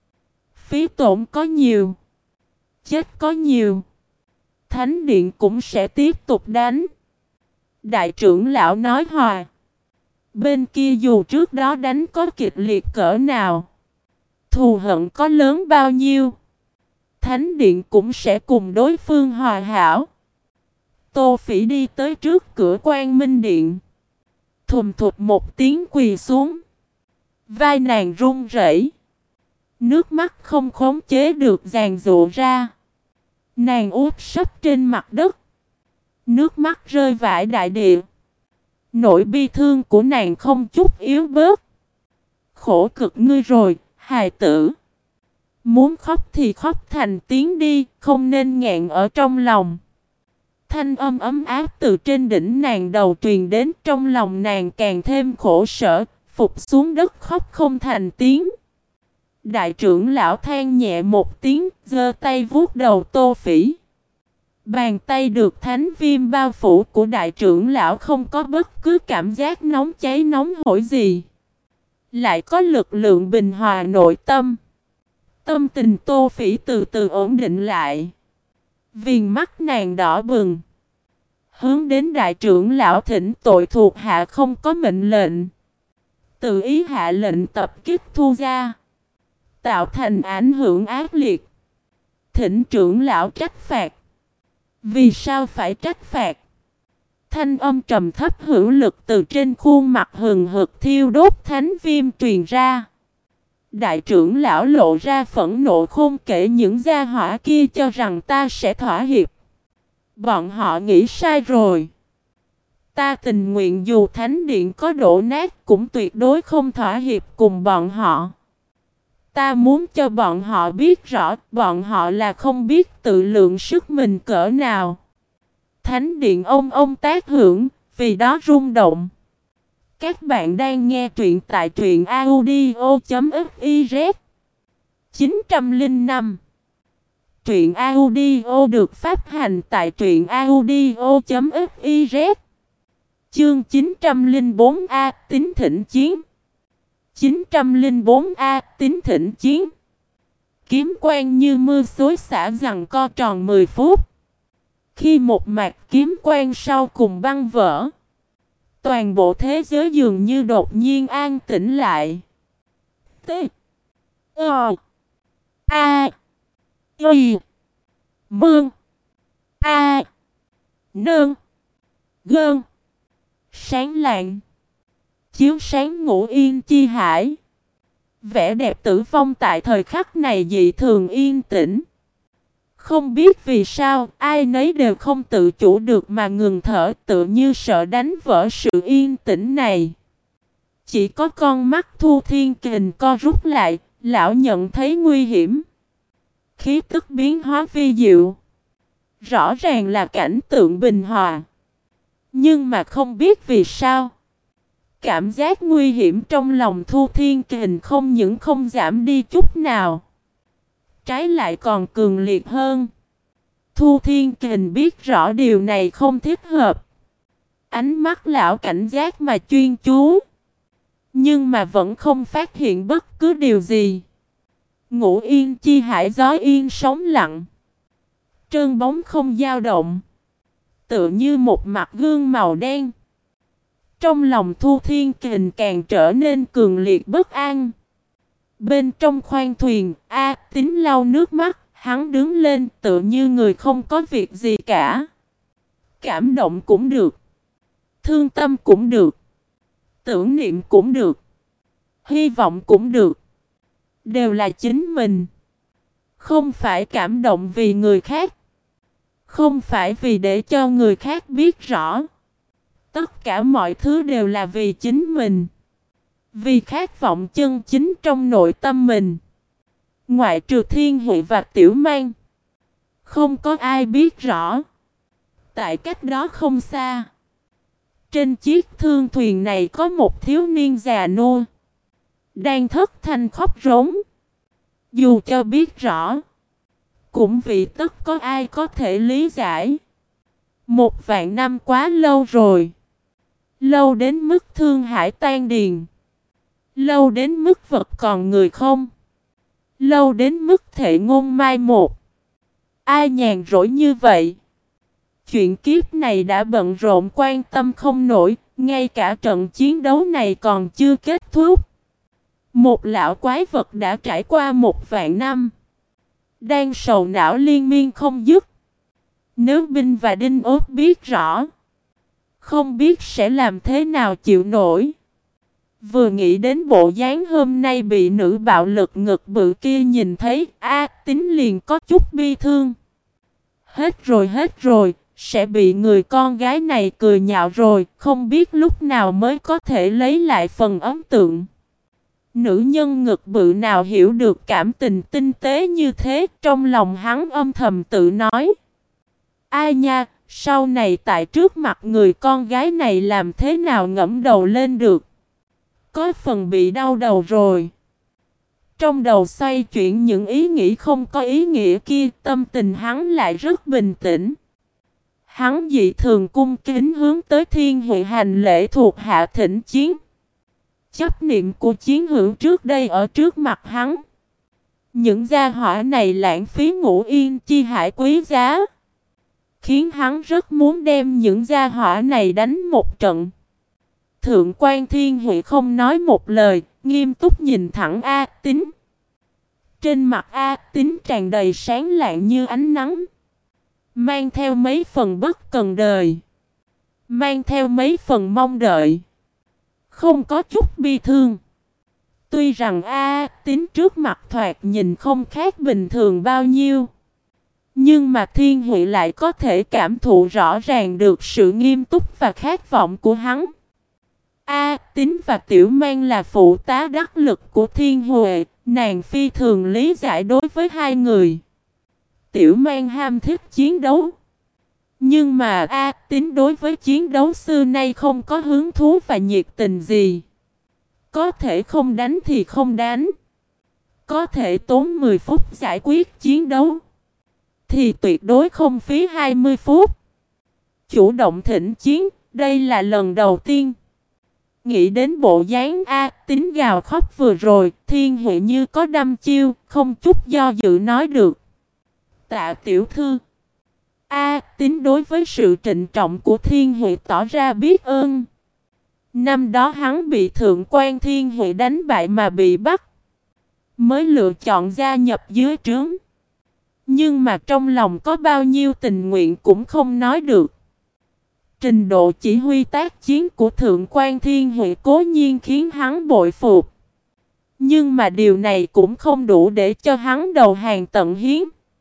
Phí tổn có nhiều, chết có nhiều, Thánh Điện cũng sẽ tiếp tục đánh. Đại trưởng lão nói hòa. Bên kia dù trước đó đánh có kịch liệt cỡ nào, thù hận có lớn bao nhiêu, Thánh Điện cũng sẽ cùng đối phương hòa hảo. Tô Phỉ đi tới trước cửa Quang Minh Điện, thùm thụt một tiếng quỳ xuống. Vai nàng run rẩy, nước mắt không khống chế được giàn giụa ra. Nàng úp sấp trên mặt đất, nước mắt rơi vãi đại địa. Nỗi bi thương của nàng không chút yếu bớt. Khổ cực ngươi rồi, hài tử. Muốn khóc thì khóc thành tiếng đi, không nên nghẹn ở trong lòng. Thanh âm ấm áp từ trên đỉnh nàng đầu truyền đến, trong lòng nàng càng thêm khổ sở, phục xuống đất khóc không thành tiếng. Đại trưởng lão than nhẹ một tiếng, giơ tay vuốt đầu Tô Phỉ. Bàn tay được thánh viêm bao phủ của đại trưởng lão không có bất cứ cảm giác nóng cháy nóng hổi gì. Lại có lực lượng bình hòa nội tâm. Tâm tình Tô Phỉ từ từ ổn định lại. Viền mắt nàng đỏ bừng, hướng đến đại trưởng lão thỉnh tội thuộc hạ không có mệnh lệnh, tự ý hạ lệnh tập kích Thu gia, tạo thành ảnh hưởng ác liệt. Thỉnh trưởng lão trách phạt. Vì sao phải trách phạt? Thanh âm trầm thấp hữu lực từ trên khuôn mặt hừng hực thiêu đốt thánh viêm truyền ra. Đại trưởng lão lộ ra phẫn nộ khôn kể, những gia hỏa kia cho rằng ta sẽ thỏa hiệp. Bọn họ nghĩ sai rồi. Ta tình nguyện dù thánh điện có đổ nát cũng tuyệt đối không thỏa hiệp cùng bọn họ. Ta muốn cho bọn họ biết rõ, bọn họ là không biết tự lượng sức mình cỡ nào. Thánh điện ông ông tác hưởng, vì đó rung động. Các bạn đang nghe truyện tại truyện audio chấm fiz. chín không năm Truyện audio được phát hành tại truyện audio chấm fiz. Chương chín không bốn A Tín thỉnh chiến. chín không bốn A Tín thỉnh chiến. Kiếm quang như mưa xối xả giằng co tròn mười phút. Khi một mạch kiếm quang sau cùng băng vỡ, toàn bộ thế giới dường như đột nhiên an tĩnh lại. T Ờ A Y Mương A Nương Gơn Sáng lạng chiếu sáng ngũ yên chi hải. Vẻ đẹp tử vong tại thời khắc này dị thường yên tĩnh. Không biết vì sao, ai nấy đều không tự chủ được mà ngừng thở, tự như sợ đánh vỡ sự yên tĩnh này. Chỉ có con mắt Thu Thiên Kình co rút lại, lão nhận thấy nguy hiểm. Khí tức biến hóa vi diệu. Rõ ràng là cảnh tượng bình hòa. Nhưng mà không biết vì sao, cảm giác nguy hiểm trong lòng Thu Thiên Kình không những không giảm đi chút nào, trái lại còn cường liệt hơn. Thu Thiên Kình biết rõ điều này không thích hợp. Ánh mắt lão cảnh giác mà chuyên chú, nhưng mà vẫn không phát hiện bất cứ điều gì. Ngũ yên chi hải gió yên sóng lặng, trơn bóng không dao động, tựa như một mặt gương màu đen. Trong lòng Thu Thiên Kình càng trở nên cường liệt bất an. Bên trong khoang thuyền, A Tín lau nước mắt, hắn đứng lên tựa như người không có việc gì cả. Cảm động cũng được, thương tâm cũng được, tưởng niệm cũng được, hy vọng cũng được. Đều là chính mình. Không phải cảm động vì người khác. Không phải vì để cho người khác biết rõ. Tất cả mọi thứ đều là vì chính mình. Vì khát vọng chân chính trong nội tâm mình. Ngoại trừ Thiên Huệ và Tiểu Mang, không có ai biết rõ. Tại cách đó không xa, trên chiếc thương thuyền này có một thiếu niên già nua đang thất thanh khóc rống. Dù cho biết rõ, cũng vì tất có ai có thể lý giải. Một vạn năm quá lâu rồi. Lâu đến mức thương hải tan điền. Lâu đến mức vật còn người không. Lâu đến mức thệ ngôn mai một. Ai nhàn rỗi như vậy? Chuyện kiếp này đã bận rộn quan tâm không nổi. Ngay cả trận chiến đấu này còn chưa kết thúc. Một lão quái vật đã trải qua một vạn năm, đang sầu não liên miên không dứt. Nếu Binh và Đinh Ốt biết rõ, không biết sẽ làm thế nào chịu nổi. Vừa nghĩ đến bộ dáng hôm nay bị nữ bạo lực ngực bự kia nhìn thấy, A Tín liền có chút bi thương. Hết rồi hết rồi, sẽ bị người con gái này cười nhạo rồi, không biết lúc nào mới có thể lấy lại phần ấn tượng. Nữ nhân ngực bự nào hiểu được cảm tình tinh tế như thế, trong lòng hắn âm thầm tự nói. Ai nha, sau này tại trước mặt người con gái này làm thế nào ngẫm đầu lên được. Có phần bị đau đầu rồi. Trong đầu xoay chuyển những ý nghĩ không có ý nghĩa kia, tâm tình hắn lại rất bình tĩnh. Hắn dị thường cung kính hướng tới Thiên Huệ hành lễ thuộc hạ thỉnh chiến. Chấp niệm của chiến hữu trước đây ở trước mặt hắn. Những gia hỏa này lãng phí ngũ yên chi hải quý giá, khiến hắn rất muốn đem những gia hỏa này đánh một trận. Thượng quan Thiên Huệ không nói một lời, nghiêm túc nhìn thẳng A Tín. Trên mặt A Tín tràn đầy sáng lạng như ánh nắng, mang theo mấy phần bất cần đời, mang theo mấy phần mong đợi, không có chút bi thương. Tuy rằng A Tín trước mặt thoạt nhìn không khác bình thường bao nhiêu, nhưng mà Thiên Huệ lại có thể cảm thụ rõ ràng được sự nghiêm túc và khát vọng của hắn. A Tín và Tiểu Mang là phụ tá đắc lực của Thiên Huệ, nàng phi thường lý giải đối với hai người. Tiểu Mang ham thích chiến đấu, nhưng mà A Tín đối với chiến đấu xưa nay không có hứng thú và nhiệt tình gì. Có thể không đánh thì không đánh, có thể tốn mười phút giải quyết chiến đấu, thì tuyệt đối không phí hai mươi phút. Chủ động thỉnh chiến, đây là lần đầu tiên. Nghĩ đến bộ dáng A Tín gào khóc vừa rồi, Thiên Huệ như có đăm chiêu, không chút do dự nói được. Tạ tiểu thư. A Tín đối với sự trịnh trọng của Thiên Huệ tỏ ra biết ơn. Năm đó hắn bị Thượng quan Thiên Huệ đánh bại mà bị bắt, mới lựa chọn gia nhập dưới trướng. Nhưng mà trong lòng có bao nhiêu tình nguyện cũng không nói được. Trình độ chỉ huy tác chiến của Thượng quan Thiên Huệ cố nhiên khiến hắn bội phục. Nhưng mà điều này cũng không đủ để cho hắn đầu hàng tận hiến.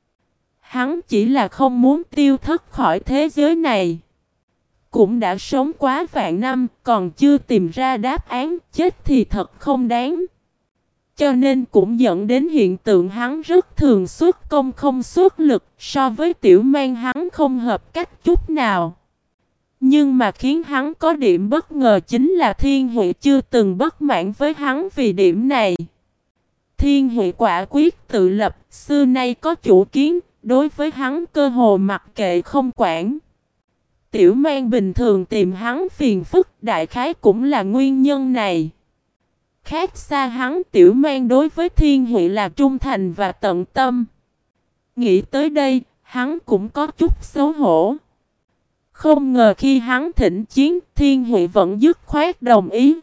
Hắn chỉ là không muốn tiêu thất khỏi thế giới này. Cũng đã sống quá vạn năm, còn chưa tìm ra đáp án, chết thì thật không đáng. Cho nên cũng dẫn đến hiện tượng hắn rất thường xuất công không xuất lực, so với Tiểu Mang hắn không hợp cách chút nào. Nhưng mà khiến hắn có điểm bất ngờ chính là Thiên Huệ chưa từng bất mãn với hắn vì điểm này. Thiên Huệ quả quyết tự lập, xưa nay có chủ kiến, đối với hắn cơ hồ mặc kệ không quản. Tiểu Mang bình thường tìm hắn phiền phức, đại khái cũng là nguyên nhân này. Khác xa hắn, Tiểu Mang đối với Thiên Huệ là trung thành và tận tâm. Nghĩ tới đây, hắn cũng có chút xấu hổ. Không ngờ khi hắn thỉnh chiến, Thiên Huệ vẫn dứt khoát đồng ý.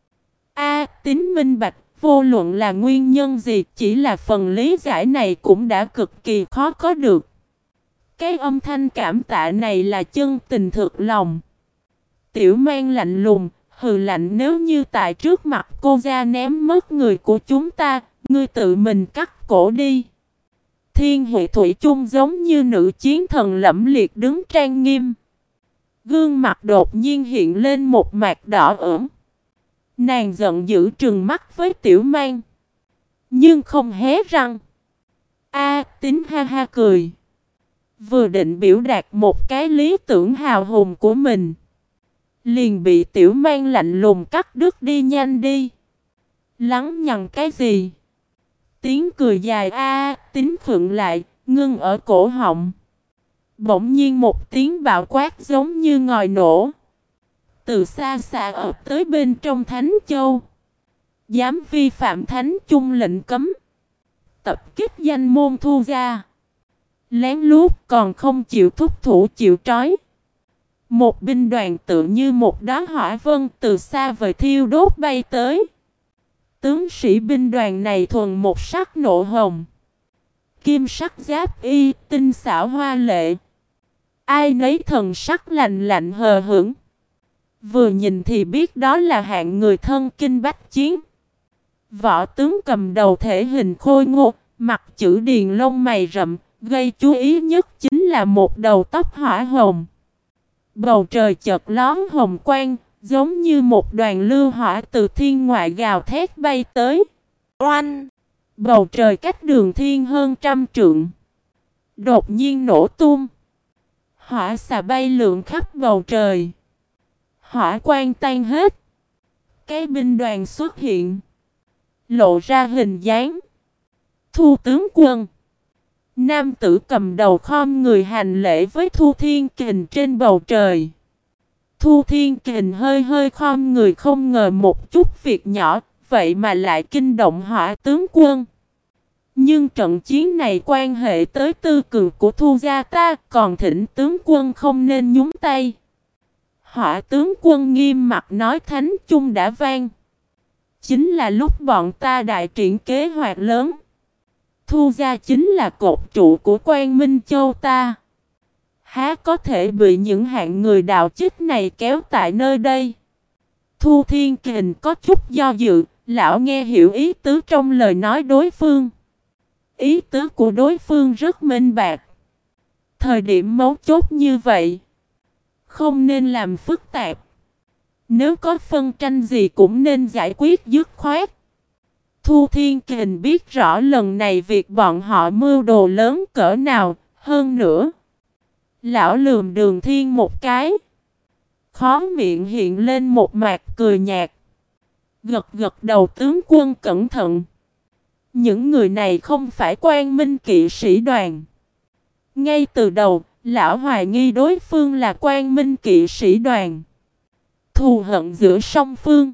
A Tín minh bạch, vô luận là nguyên nhân gì, chỉ là phần lý giải này cũng đã cực kỳ khó có được. Cái âm thanh cảm tạ này là chân tình thực lòng. Tiểu Mang lạnh lùng, hừ lạnh, nếu như tại trước mặt cô ra ném mất người của chúng ta, ngươi tự mình cắt cổ đi. Thiên Huệ thủy chung giống như nữ chiến thần lẫm liệt đứng trang nghiêm. Gương mặt đột nhiên hiện lên một mạt đỏ ửng. Nàng giận dữ trừng mắt với Tiểu Mang, nhưng không hé răng. A Tín ha ha cười, vừa định biểu đạt một cái lý tưởng hào hùng của mình, liền bị Tiểu Mang lạnh lùng cắt đứt, đi nhanh đi. Lắng nhằng cái gì? Tiếng cười dài A Tín khựng lại, ngưng ở cổ họng. Bỗng nhiên một tiếng bạo quát giống như ngòi nổ từ xa xa ập tới bên trong Thánh Châu. Dám vi phạm Thánh Chung lệnh cấm, tập kích danh môn Thu gia, lén lút còn không chịu thúc thủ chịu trói. Một binh đoàn tự như một đóa hỏa vân từ xa vời thiêu đốt bay tới. Tướng sĩ binh đoàn này thuần một sắc nộ hồng, kim sắc giáp y, tinh xảo hoa lệ. Ai nấy thần sắc lạnh lạnh hờ hững. Vừa nhìn thì biết đó là hạng người thân kinh bách chiến. Võ tướng cầm đầu thể hình khôi ngô, mặt chữ điền, lông mày rậm, gây chú ý nhất chính là một đầu tóc hỏa hồng. Bầu trời chợt lóe hồng quang, giống như một đoàn lưu hỏa từ thiên ngoại gào thét bay tới. Oanh! Bầu trời cách Đường Thiên hơn trăm trượng đột nhiên nổ tung. Hỏa xà bay lượn khắp bầu trời. Hỏa quang tan hết. Cái binh đoàn xuất hiện, lộ ra hình dáng Thu tướng quân. Nam tử cầm đầu khom người hành lễ với Thu Thiên Kình trên bầu trời. Thu Thiên Kình hơi hơi khom người, không ngờ một chút việc nhỏ vậy mà lại kinh động Hỏa tướng quân. Nhưng trận chiến này quan hệ tới tư cường của Thu gia ta, còn thỉnh tướng quân không nên nhúng tay. Hỏa tướng quân nghiêm mặt nói, Thánh Chung đã vang, chính là lúc bọn ta đại triển kế hoạch lớn. Thu gia chính là cột trụ của Quang Minh Châu ta, há có thể bị những hạng người đạo chích này kéo tại nơi đây. Thu Thiên Kình có chút do dự, lão nghe hiểu ý tứ trong lời nói đối phương. Ý tứ của đối phương rất minh bạch. Thời điểm mấu chốt như vậy, không nên làm phức tạp. Nếu có phân tranh gì cũng nên giải quyết dứt khoát. Thu Thiên Kình biết rõ lần này việc bọn họ mưu đồ lớn cỡ nào. Hơn nữa, lão lườm Đường Thiên một cái, khóe miệng hiện lên một mạt cười nhạt. Gật gật đầu, tướng quân cẩn thận. Những người này không phải Quang Minh kỵ sĩ đoàn. Ngay từ đầu, lão hoài nghi đối phương là Quang Minh kỵ sĩ đoàn. Thù hận giữa song phương,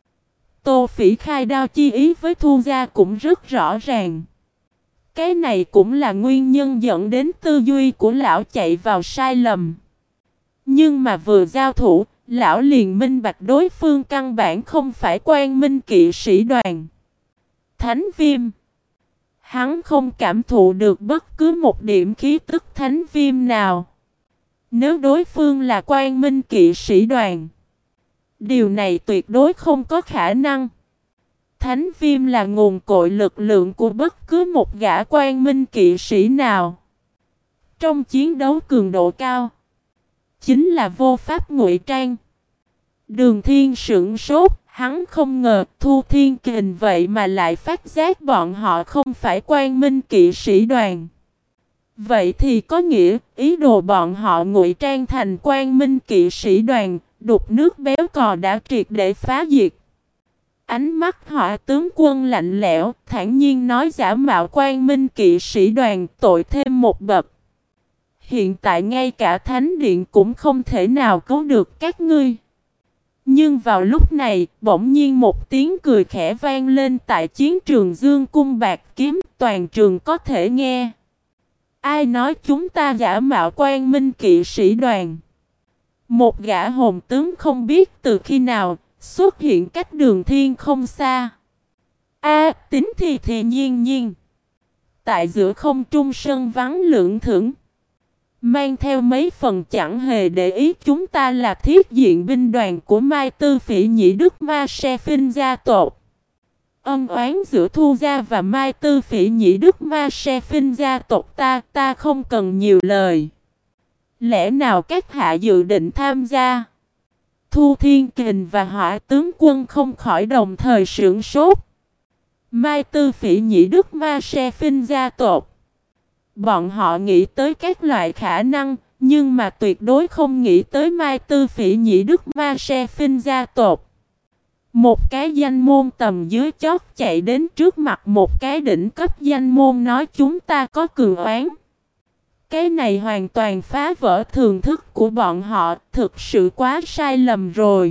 Tô Phỉ khai đao chi ý với Thu gia cũng rất rõ ràng. Cái này cũng là nguyên nhân dẫn đến tư duy của lão chạy vào sai lầm. Nhưng mà vừa giao thủ, lão liền minh bạch đối phương căn bản không phải Quang Minh kỵ sĩ đoàn. Thánh viêm. Hắn không cảm thụ được bất cứ một điểm khí tức thánh viêm nào. Nếu đối phương là Quang Minh kỵ sĩ đoàn, điều này tuyệt đối không có khả năng. Thánh viêm là nguồn cội lực lượng của bất cứ một gã Quang Minh kỵ sĩ nào. Trong chiến đấu cường độ cao, chính là vô pháp ngụy trang. Đường Thiên sửng sốt, hắn không ngờ Thu Thiên Kình vậy mà lại phát giác bọn họ không phải Quang Minh kỵ sĩ đoàn. Vậy thì có nghĩa ý đồ bọn họ ngụy trang thành Quang Minh kỵ sĩ đoàn, đục nước béo cò đã triệt để phá diệt. Ánh mắt Hỏa tướng quân lạnh lẽo, thản nhiên nói, giả mạo Quang Minh kỵ sĩ đoàn, tội thêm một bậc. Hiện tại ngay cả Thánh Điện cũng không thể nào cứu được các ngươi. Nhưng vào lúc này, bỗng nhiên một tiếng cười khẽ vang lên tại chiến trường Dương Cung Bạc Kiếm, toàn trường có thể nghe. Ai nói chúng ta giả mạo Quang Minh kỵ sĩ đoàn? Một gã hồn tướng không biết từ khi nào xuất hiện cách Đường Thiên không xa. A tính thì thì nhiên nhiên. Tại giữa không trung sân vắng lưỡng thưởng. Mang theo mấy phần chẳng hề để ý chúng ta là thiết diện binh đoàn của Mai Tư Phỉ Nhĩ Đức Ma Se Phinh gia tộc. Ân oán giữa Thu gia và Mai Tư Phỉ Nhĩ Đức Ma Se Phinh gia tộc ta ta không cần nhiều lời. Lẽ nào các hạ dự định tham gia? Thu Thiên Kình và Hỏa tướng quân không khỏi đồng thời sửng sốt. Mai Tư Phỉ Nhĩ Đức Ma Se Phinh gia tộc. Bọn họ nghĩ tới các loại khả năng, nhưng mà tuyệt đối không nghĩ tới Mai Tư Phỉ Nhĩ Đức Ma Se Phinh gia tộc. Một cái danh môn tầm dưới chót chạy đến trước mặt một cái đỉnh cấp danh môn nói chúng ta có cường oán. Cái này hoàn toàn phá vỡ thường thức của bọn họ, thực sự quá sai lầm rồi.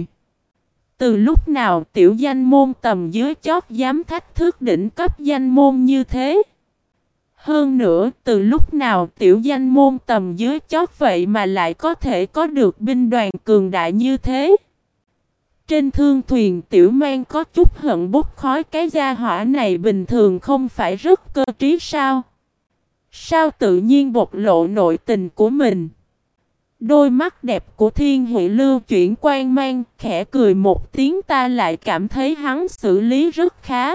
Từ lúc nào tiểu danh môn tầm dưới chót dám thách thức đỉnh cấp danh môn như thế? Hơn nữa, từ lúc nào tiểu danh môn tầm dưới chót vậy mà lại có thể có được binh đoàn cường đại như thế? Trên thương thuyền tiểu mang có chút hận bốc khói cái gia hỏa này bình thường không phải rất cơ trí sao? Sao tự nhiên bộc lộ nội tình của mình? Đôi mắt đẹp của Thiên Huệ lưu chuyển quang mang, khẽ cười một tiếng ta lại cảm thấy hắn xử lý rất khá.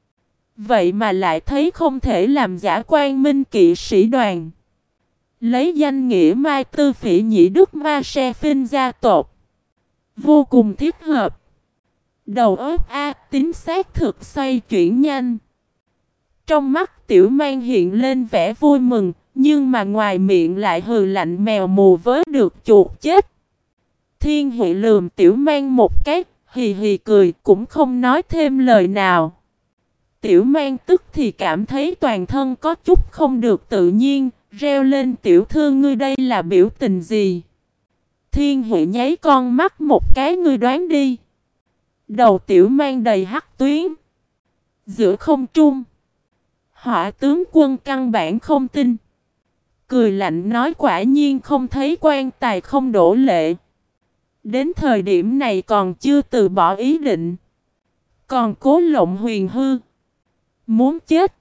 Vậy mà lại thấy không thể làm giả Quang Minh kỵ sĩ đoàn. Lấy danh nghĩa Mai Tư Phỉ Nhĩ Đức Ma Se Phinh gia tộc. Vô cùng thiết hợp. Đầu óc A tính xác thực xoay chuyển nhanh. Trong mắt tiểu mang hiện lên vẻ vui mừng, nhưng mà ngoài miệng lại hừ lạnh mèo mù với được chuột chết. Thiên Huệ lườm tiểu mang một cái, hì hì cười cũng không nói thêm lời nào. Tiểu mang tức thì cảm thấy toàn thân có chút không được tự nhiên, reo lên tiểu thư ngươi đây là biểu tình gì? Thiên Huệ nháy con mắt một cái ngươi đoán đi. Đầu tiểu mang đầy hắc tuyến. Giữa không trung. Hỏa tướng quân căn bản không tin. Cười lạnh nói quả nhiên không thấy quan tài không đổ lệ. Đến thời điểm này còn chưa từ bỏ ý định. Còn cố lộng huyền hư. Muốn chết.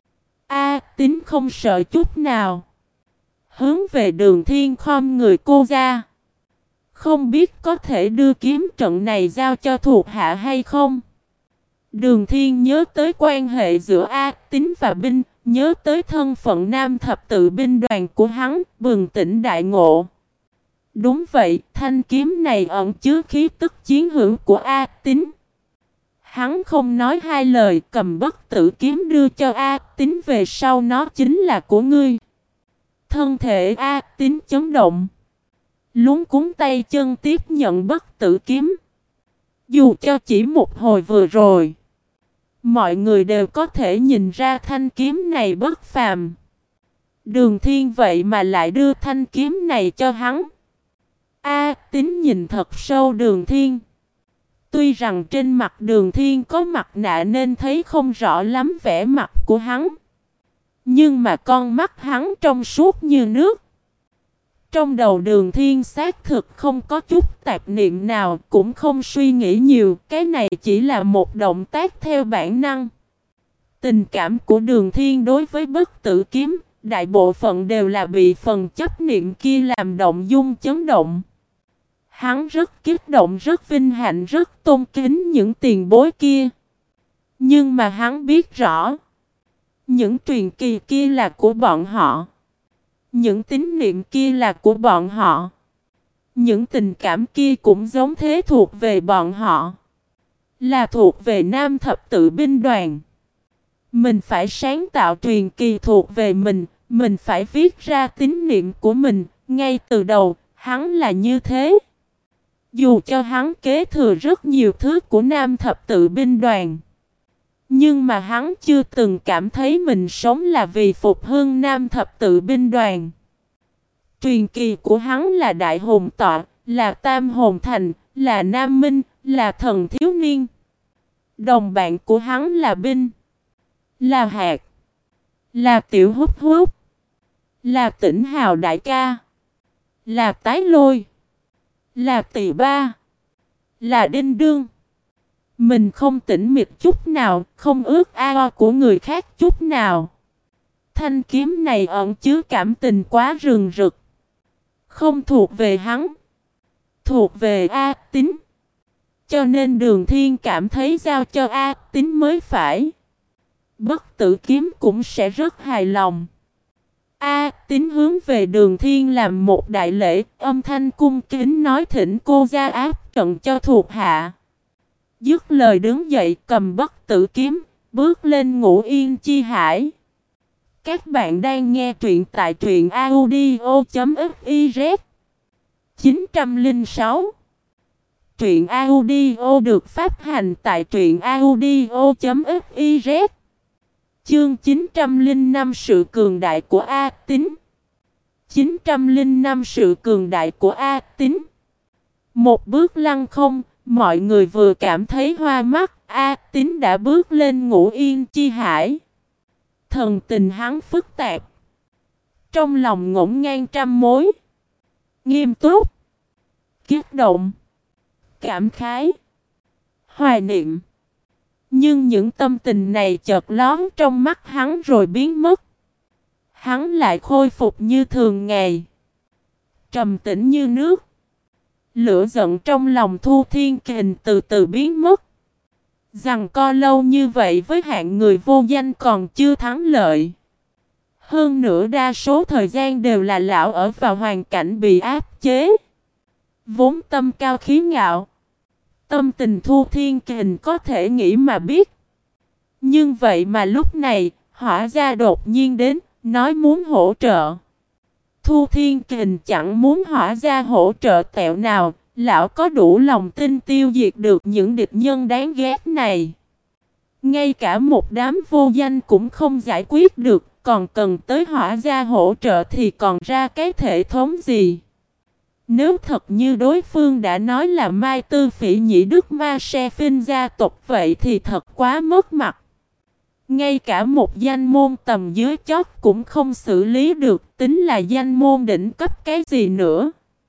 A tính không sợ chút nào. Hướng về Đường Thiên khom người cô ra. Không biết có thể đưa kiếm trận này giao cho thuộc hạ hay không? Đường Thiên nhớ tới quan hệ giữa A Tín và binh, nhớ tới thân phận nam thập tự binh đoàn của hắn, bừng tỉnh đại ngộ. Đúng vậy, thanh kiếm này ẩn chứa khí tức chiến hữu của A Tín. Hắn không nói hai lời, cầm bất tử kiếm đưa cho A Tín về sau nó chính là của ngươi. Thân thể A Tín chấn động. Luống cuống tay chân tiếp nhận bất tử kiếm. Dù cho chỉ một hồi vừa rồi, mọi người đều có thể nhìn ra thanh kiếm này bất phàm. Đường Thiên vậy mà lại đưa thanh kiếm này cho hắn. A Tín nhìn thật sâu Đường Thiên. Tuy rằng trên mặt Đường Thiên có mặt nạ nên thấy không rõ lắm vẻ mặt của hắn. Nhưng mà con mắt hắn trong suốt như nước. Trong đầu Đường Thiên xác thực không có chút tạp niệm nào, cũng không suy nghĩ nhiều, cái này chỉ là một động tác theo bản năng. Tình cảm của Đường Thiên đối với bất tử kiếm, đại bộ phận đều là bị phần chấp niệm kia làm động dung chấn động. Hắn rất kích động, rất vinh hạnh, rất tôn kính những tiền bối kia. Nhưng mà hắn biết rõ, những truyền kỳ kia là của bọn họ. Những tín niệm kia là của bọn họ. Những tình cảm kia cũng giống thế thuộc về bọn họ. Là thuộc về nam thập tự binh đoàn. Mình phải sáng tạo truyền kỳ thuộc về mình. Mình phải viết ra tín niệm của mình. Ngay từ đầu, hắn là như thế. Dù cho hắn kế thừa rất nhiều thứ của nam thập tự binh đoàn. Nhưng mà hắn chưa từng cảm thấy mình sống là vì phục hưng nam thập tự binh đoàn. Truyền kỳ của hắn là Đại Hồn Tọa, là Tam Hồn Thành, là Nam Minh, là Thần Thiếu Niên. Đồng bạn của hắn là Binh, là Hạt, là Tiểu Hút Hút, là Tỉnh Hào Đại Ca, là Tái Lôi, Là tỳ ba. Là đinh đương. Mình không tĩnh mịch chút nào, không ước ao của người khác chút nào. Thanh kiếm này ẩn chứa cảm tình quá rừng rực. Không thuộc về hắn. Thuộc về A Tín. Cho nên Đường Thiên cảm thấy giao cho A Tín mới phải. Bất tử kiếm cũng sẽ rất hài lòng. A Tín hướng về Đường Thiên làm một đại lễ, âm thanh cung kính nói thỉnh cô ra áp trận cho thuộc hạ. Dứt lời đứng dậy cầm bất tử kiếm, bước lên Ngũ Yên Chi Hải. Các bạn đang nghe truyện tại truyện audio chấm fiz. chín trăm lẻ sáu. Truyện audio được phát hành tại truyện audio chấm fiz. Chương chín trăm lẻ năm sự cường đại của A Tín. chín trăm lẻ năm sự cường đại của A Tín. Một bước lăng không, mọi người vừa cảm thấy hoa mắt, A Tín đã bước lên Ngũ Yên Chi Hải. Thần tình hắn phức tạp. Trong lòng ngổn ngang trăm mối. Nghiêm túc. Kích động. Cảm khái. Hoài niệm. Nhưng những tâm tình này chợt lóe trong mắt hắn rồi biến mất. Hắn lại khôi phục như thường ngày. Trầm tĩnh như nước. Lửa giận trong lòng Thu Thiên Kình từ từ biến mất. Rằng co lâu như vậy với hạng người vô danh còn chưa thắng lợi. Hơn nữa đa số thời gian đều là lão ở vào hoàn cảnh bị áp chế. Vốn tâm cao khí ngạo. Tâm tình Thu Thiên Kình có thể nghĩ mà biết. Nhưng vậy mà lúc này, Hỏa Gia đột nhiên đến, nói muốn hỗ trợ. Thu Thiên Kình chẳng muốn Hỏa Gia hỗ trợ tẹo nào, lão có đủ lòng tin tiêu diệt được những địch nhân đáng ghét này. Ngay cả một đám vô danh cũng không giải quyết được, còn cần tới Hỏa Gia hỗ trợ thì còn ra cái thể thống gì? Nếu thật như đối phương đã nói là Mai Tư Phỉ Nhĩ Đức Ma Se Phinh gia tộc vậy thì thật quá mất mặt. Ngay cả một danh môn tầm dưới chót cũng không xử lý được, tính là danh môn đỉnh cấp cái gì nữa.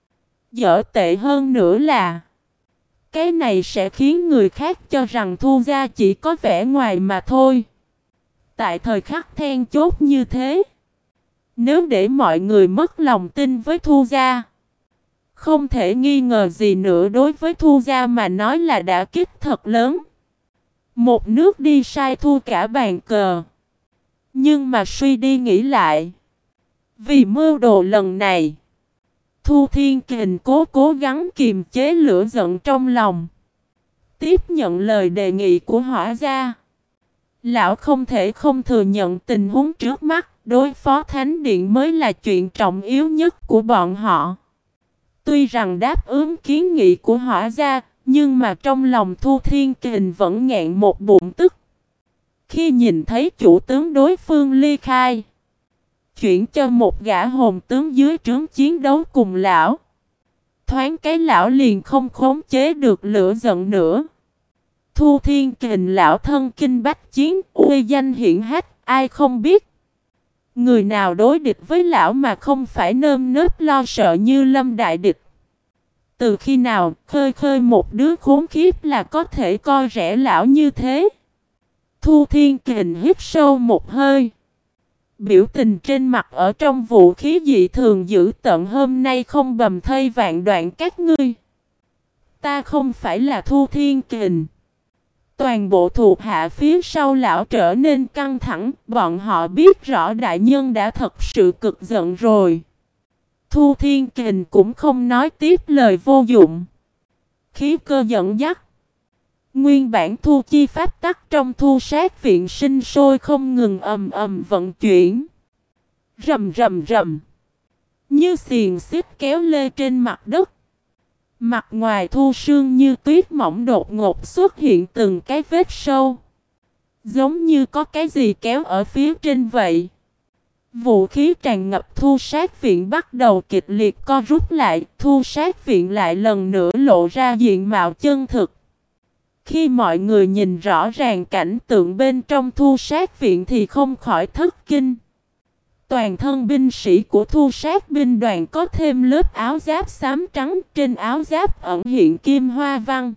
Dở tệ hơn nữa là cái này sẽ khiến người khác cho rằng Thu gia chỉ có vẻ ngoài mà thôi. Tại thời khắc then chốt như thế, nếu để mọi người mất lòng tin với Thu gia, không thể nghi ngờ gì nữa đối với Thu gia mà nói là đã kích thật lớn. Một nước đi sai thua cả bàn cờ. Nhưng mà suy đi nghĩ lại, vì mưu đồ lần này, Thu Thiên Kình cố cố gắng kiềm chế lửa giận trong lòng. Tiếp nhận lời đề nghị của Hỏa Gia. Lão không thể không thừa nhận tình huống trước mắt, đối phó Thánh Điện mới là chuyện trọng yếu nhất của bọn họ. Tuy rằng đáp ứng kiến nghị của Hỏa Gia, nhưng mà trong lòng Thu Thiên Kình vẫn nghẹn một bụng tức. Khi nhìn thấy chủ tướng đối phương ly khai, chuyển cho một gã hồn tướng dưới trướng chiến đấu cùng lão, thoáng cái lão liền không khống chế được lửa giận nữa. Thu Thiên Kình lão thân kinh bách chiến, uy danh hiển hách, ai không biết. Người nào đối địch với lão mà không phải nơm nớp lo sợ như Lâm đại địch. Từ khi nào khơi khơi một đứa khốn khiếp là có thể coi rẻ lão như thế? Thu Thiên Kình hít sâu một hơi. Biểu tình trên mặt ở trong vũ khí dị thường dữ tợn hôm nay không bầm thây vạn đoạn các ngươi. Ta không phải là Thu Thiên Kình. Toàn bộ thuộc hạ phía sau lão trở nên căng thẳng, bọn họ biết rõ đại nhân đã thật sự cực giận rồi. Thu Thiên Kình cũng không nói tiếp lời vô dụng. Khí cơ dẫn dắt. Nguyên bản thu chi pháp tắc trong thu sát viện sinh sôi không ngừng ầm ầm vận chuyển. Rầm rầm rầm. Như xiềng xích kéo lê trên mặt đất. Mặt ngoài thu sương như tuyết mỏng đột ngột xuất hiện từng cái vết sâu. Giống như có cái gì kéo ở phía trên vậy. Vũ khí tràn ngập thu sát viện bắt đầu kịch liệt co rút lại. Thu sát viện lại lần nữa lộ ra diện mạo chân thực. Khi mọi người nhìn rõ ràng cảnh tượng bên trong thu sát viện thì không khỏi thất kinh. Toàn thân binh sĩ của Thu Sát binh đoàn có thêm lớp áo giáp xám trắng, trên áo giáp ẩn hiện kim hoa văn.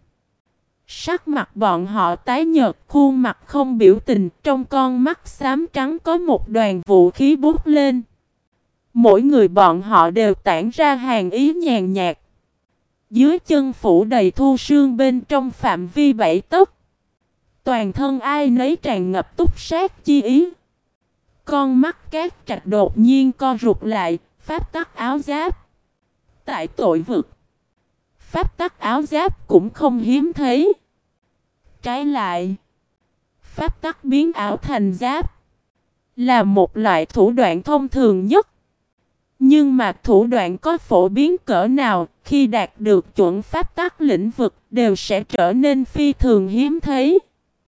Sắc mặt bọn họ tái nhợt, khuôn mặt không biểu tình, trong con mắt xám trắng có một đoàn vũ khí bút lên. Mỗi người bọn họ đều tản ra hàn ý nhàn nhạt. Dưới chân phủ đầy thu sương bên trong phạm vi bảy tấc. Toàn thân ai nấy tràn ngập túc sát chi ý. Con mắt Cát Trạch đột nhiên co rụt lại, pháp tắc áo giáp. Tại tội vực, pháp tắc áo giáp cũng không hiếm thấy. Trái lại, pháp tắc biến ảo thành giáp là một loại thủ đoạn thông thường nhất. Nhưng mà thủ đoạn có phổ biến cỡ nào, khi đạt được chuẩn pháp tắc lĩnh vực đều sẽ trở nên phi thường hiếm thấy.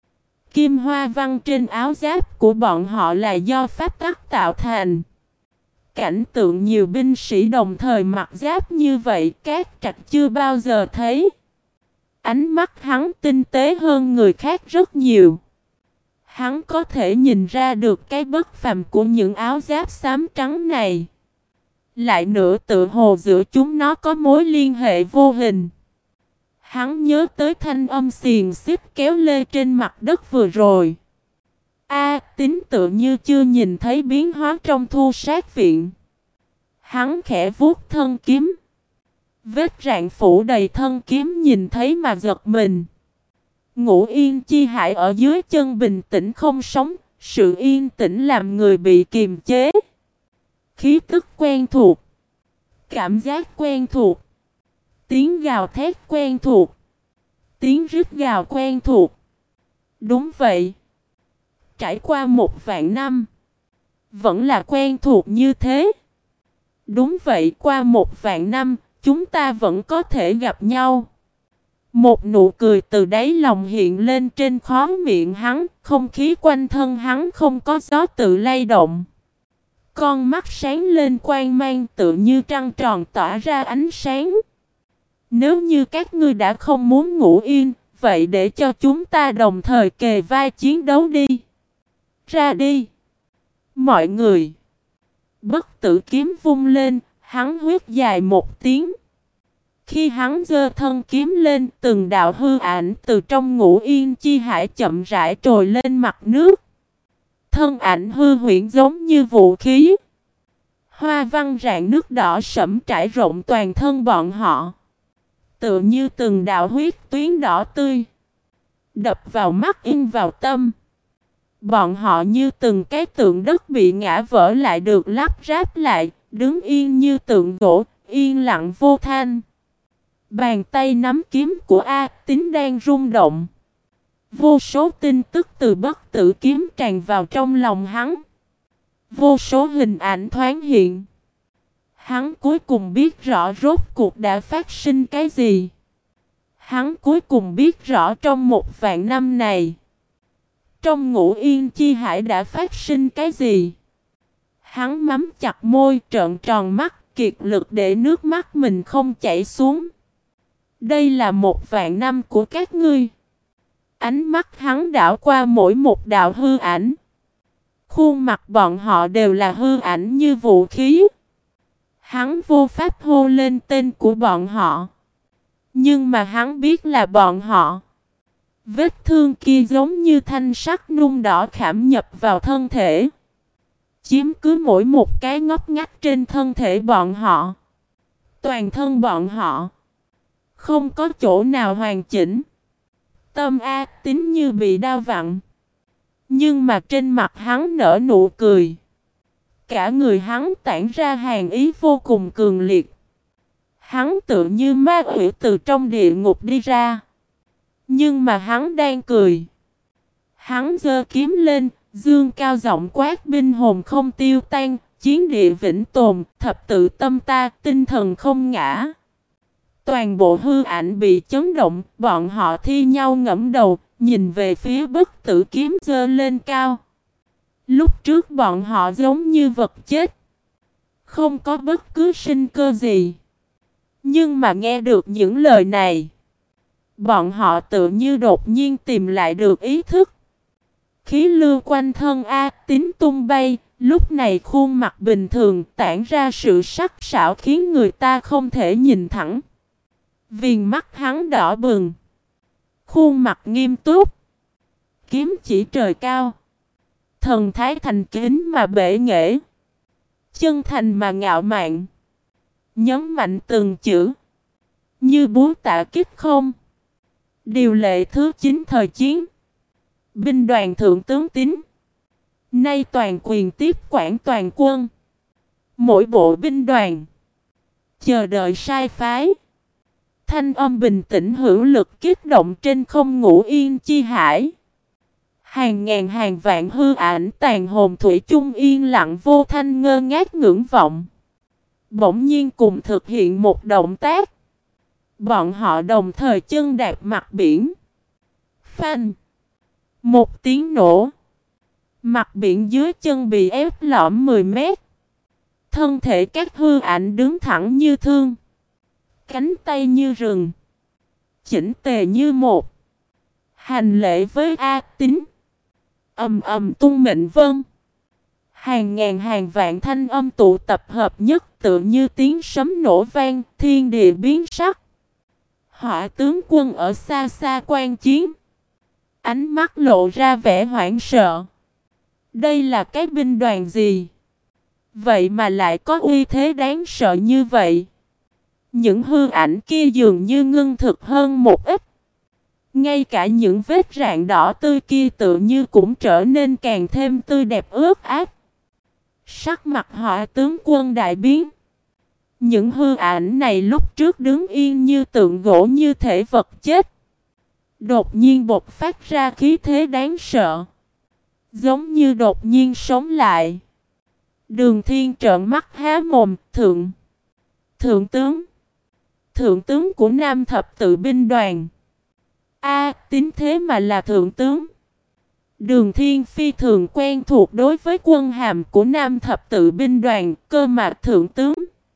Kim hoa văn trên áo giáp của bọn họ là do pháp tắc tạo thành. Cảnh tượng nhiều binh sĩ đồng thời mặc giáp như vậy Cát Trạch chưa bao giờ thấy. Ánh mắt hắn tinh tế hơn người khác rất nhiều. Hắn có thể nhìn ra được cái bất phàm của những áo giáp xám trắng này. Lại nữa tự hồ giữa chúng nó có mối liên hệ vô hình. Hắn nhớ tới thanh âm xiềng xích kéo lê trên mặt đất vừa rồi. A, Tín tự như chưa nhìn thấy biến hóa trong Thu Sát viện. Hắn khẽ vuốt thân kiếm. Vết rạn phủ đầy thân kiếm nhìn thấy mà giật mình. Ngũ Yên Chi Hải ở dưới chân bình tĩnh không sống, sự yên tĩnh làm người bị kiềm chế. Khí tức quen thuộc, cảm giác quen thuộc, tiếng gào thét quen thuộc, tiếng rít gào quen thuộc. Đúng vậy, trải qua một vạn năm, vẫn là quen thuộc như thế. Đúng vậy, qua một vạn năm, chúng ta vẫn có thể gặp nhau. Một nụ cười từ đáy lòng hiện lên trên khóe miệng hắn, không khí quanh thân hắn không có gió tự lay động. Con mắt sáng lên quang mang tự như trăng tròn tỏa ra ánh sáng. Nếu như các ngươi đã không muốn ngủ yên, vậy để cho chúng ta đồng thời kề vai chiến đấu đi. Ra đi. Mọi người. Bất tử kiếm vung lên, hắn huyết dài một tiếng. Khi hắn giơ thân kiếm lên, từng đạo hư ảnh từ trong Ngũ Yên Chi Hải chậm rãi trồi lên mặt nước. Thân ảnh hư huyễn giống như vũ khí. Hoa văn rạng nước đỏ sẫm trải rộng toàn thân bọn họ. Tựa như từng đạo huyết tuyến đỏ tươi. Đập vào mắt in vào tâm. Bọn họ như từng cái tượng đất bị ngã vỡ lại được lắp ráp lại, đứng yên như tượng gỗ, yên lặng vô thanh. Bàn tay nắm kiếm của A Tín đang rung động. Vô số tin tức từ bất tử kiếm tràn vào trong lòng hắn. Vô số hình ảnh thoáng hiện. Hắn cuối cùng biết rõ rốt cuộc đã phát sinh cái gì. Hắn cuối cùng biết rõ trong một vạn năm này, trong Ngũ Yên Chi Hải đã phát sinh cái gì. Hắn mắm chặt môi trợn tròn mắt, kiệt lực để nước mắt mình không chảy xuống. Đây là một vạn năm của các ngươi. Ánh mắt hắn đảo qua mỗi một đạo hư ảnh. Khuôn mặt bọn họ đều là hư ảnh như vũ khí. Hắn vô pháp hô lên tên của bọn họ. Nhưng mà hắn biết là bọn họ. Vết thương kia giống như thanh sắt nung đỏ khảm nhập vào thân thể. Chiếm cứ mỗi một cái ngóc ngách trên thân thể bọn họ. Toàn thân bọn họ không có chỗ nào hoàn chỉnh. Tâm A Tín như bị đau vặn. Nhưng mà trên mặt hắn nở nụ cười. Cả người hắn tản ra hàn ý vô cùng cường liệt. Hắn tự như ma quỷ từ trong địa ngục đi ra. Nhưng mà hắn đang cười. Hắn giơ kiếm lên, dương cao giọng quát binh hồn không tiêu tan, chiến địa vĩnh tồn, thập tự tâm ta, tinh thần không ngã. Toàn bộ hư ảnh bị chấn động, bọn họ thi nhau ngẫm đầu, nhìn về phía bất tử kiếm giơ lên cao. Lúc trước bọn họ giống như vật chết. Không có bất cứ sinh cơ gì. Nhưng mà nghe được những lời này, bọn họ tự như đột nhiên tìm lại được ý thức. Khí lưu quanh thân A Tín tung bay, Lúc này khuôn mặt bình thường tản ra sự sắc sảo khiến người ta không thể nhìn thẳng. Viền mắt hắn đỏ bừng. Khuôn mặt nghiêm túc. Kiếm chỉ trời cao. Thần thái thành kính mà bể nghệ. Chân thành mà ngạo mạn. Nhấn mạnh từng chữ. Như búa tạ kích không. Điều lệ thứ chín thời chiến. Binh đoàn thượng tướng Tín. Nay toàn quyền tiếp quản toàn quân. Mỗi bộ binh đoàn. Chờ đợi sai phái. Thanh âm bình tĩnh hữu lực kích động trên không ngủ yên chi hải. Hàng ngàn hàng vạn hư ảnh tàn hồn thủy chung yên lặng vô thanh ngơ ngác ngưỡng vọng. Bỗng nhiên cùng thực hiện một động tác. Bọn họ đồng thời chân đạp mặt biển. Phanh. Một tiếng nổ. Mặt biển dưới chân bị ép lõm mười mét. Thân thể các hư ảnh đứng thẳng như thương. Cánh tay như rừng. Chỉnh tề như một. Hành lễ với A Tín. Ầm ầm tung mệnh vân. Hàng ngàn hàng vạn thanh âm tụ tập hợp nhất tự như tiếng sấm nổ vang, thiên địa biến sắc. Hỏa tướng quân ở xa xa quan chiến. Ánh mắt lộ ra vẻ hoảng sợ. Đây là cái binh đoàn gì? Vậy mà lại có uy thế đáng sợ như vậy. Những hư ảnh kia dường như ngưng thực hơn một ít. Ngay cả những vết rạn đỏ tươi kia tự như cũng trở nên càng thêm tươi đẹp ướt át. Sắc mặt hỏa tướng quân đại biến. Những hư ảnh này lúc trước đứng yên như tượng gỗ như thể vật chết. Đột nhiên bộc phát ra khí thế đáng sợ. Giống như đột nhiên sống lại. Đường Thiên trợn mắt há mồm, thượng. Thượng tướng. Thượng tướng của Nam Thập Tự binh đoàn. A, Tín thế mà là thượng tướng. Đường Thiên phi thường quen thuộc đối với quân hàm của Nam Thập Tự binh đoàn, cơ mà thượng tướng.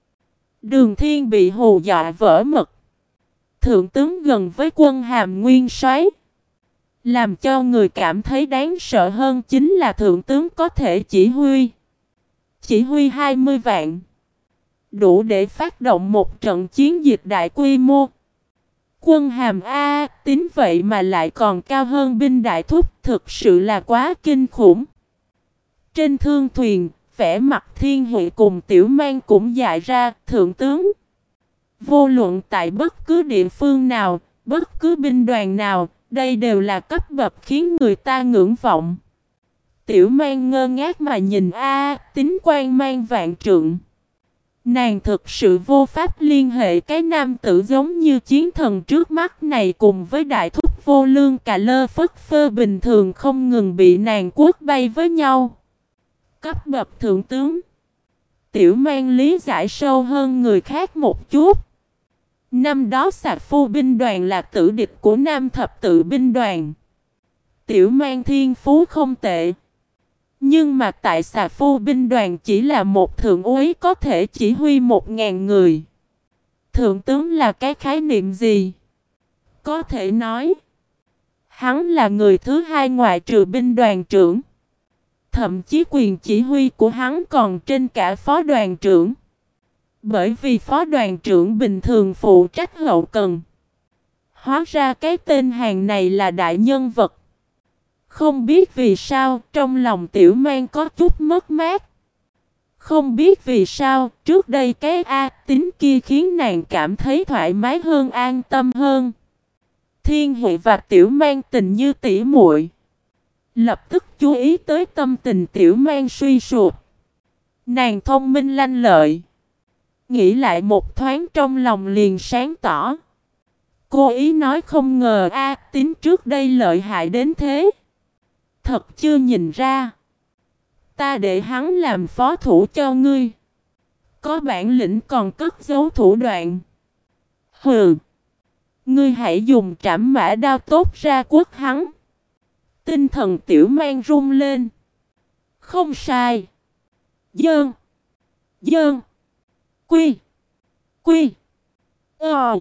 Đường Thiên bị hù dọa vỡ mật. Thượng tướng gần với quân hàm nguyên soái. Làm cho người cảm thấy đáng sợ hơn chính là thượng tướng có thể chỉ huy. Chỉ huy hai mươi vạn. Đủ để phát động một trận chiến dịch đại quy mô. Quân hàm A Tín vậy mà lại còn cao hơn binh đại thúc, thực sự là quá kinh khủng. Trên thương thuyền, vẻ mặt Thiên Huệ cùng Tiểu Mang cũng dại ra, thượng tướng. Vô luận tại bất cứ địa phương nào, bất cứ binh đoàn nào, đây đều là cấp bậc khiến người ta ngưỡng vọng. Tiểu Mang ngơ ngác mà nhìn A Tín quan mang vạn trượng. Nàng thực sự vô pháp liên hệ cái nam tử giống như chiến thần trước mắt này cùng với đại thúc vô lương cà lơ phất phơ bình thường không ngừng bị nàng quất bay với nhau. Cấp bậc thượng tướng. Tiểu Mang lý giải sâu hơn người khác một chút. Năm đó Sạc Phu binh đoàn là tử địch của Nam Thập Tự binh đoàn. Tiểu Mang thiên phú không tệ. Nhưng mà tại Sạc Phu binh đoàn chỉ là một thượng úy có thể chỉ huy một ngàn người. Thượng tướng là cái khái niệm gì? Có thể nói, hắn là người thứ hai ngoại trừ binh đoàn trưởng. Thậm chí quyền chỉ huy của hắn còn trên cả phó đoàn trưởng. Bởi vì phó đoàn trưởng bình thường phụ trách hậu cần. Hóa ra cái tên hàng này là đại nhân vật. Không biết vì sao, trong lòng Tiểu Mang có chút mất mát. Không biết vì sao, trước đây cái A Tín kia khiến nàng cảm thấy thoải mái hơn, an tâm hơn. Thiên Huệ và Tiểu Mang tình như tỉ muội. Lập tức chú ý tới tâm tình Tiểu Mang suy sụp. Nàng thông minh lanh lợi. Nghĩ lại một thoáng trong lòng liền sáng tỏ. Cô ý nói không ngờ A Tín trước đây lợi hại đến thế. Thật chưa nhìn ra. Ta để hắn làm phó thủ cho ngươi. Có bản lĩnh còn cất giấu thủ đoạn. Hừ. Ngươi hãy dùng trảm mã đao tốt ra quất hắn. Tinh thần Tiểu Mang rung lên. Không sai. Dơn. Dơn. Quy. Quy. Ờ.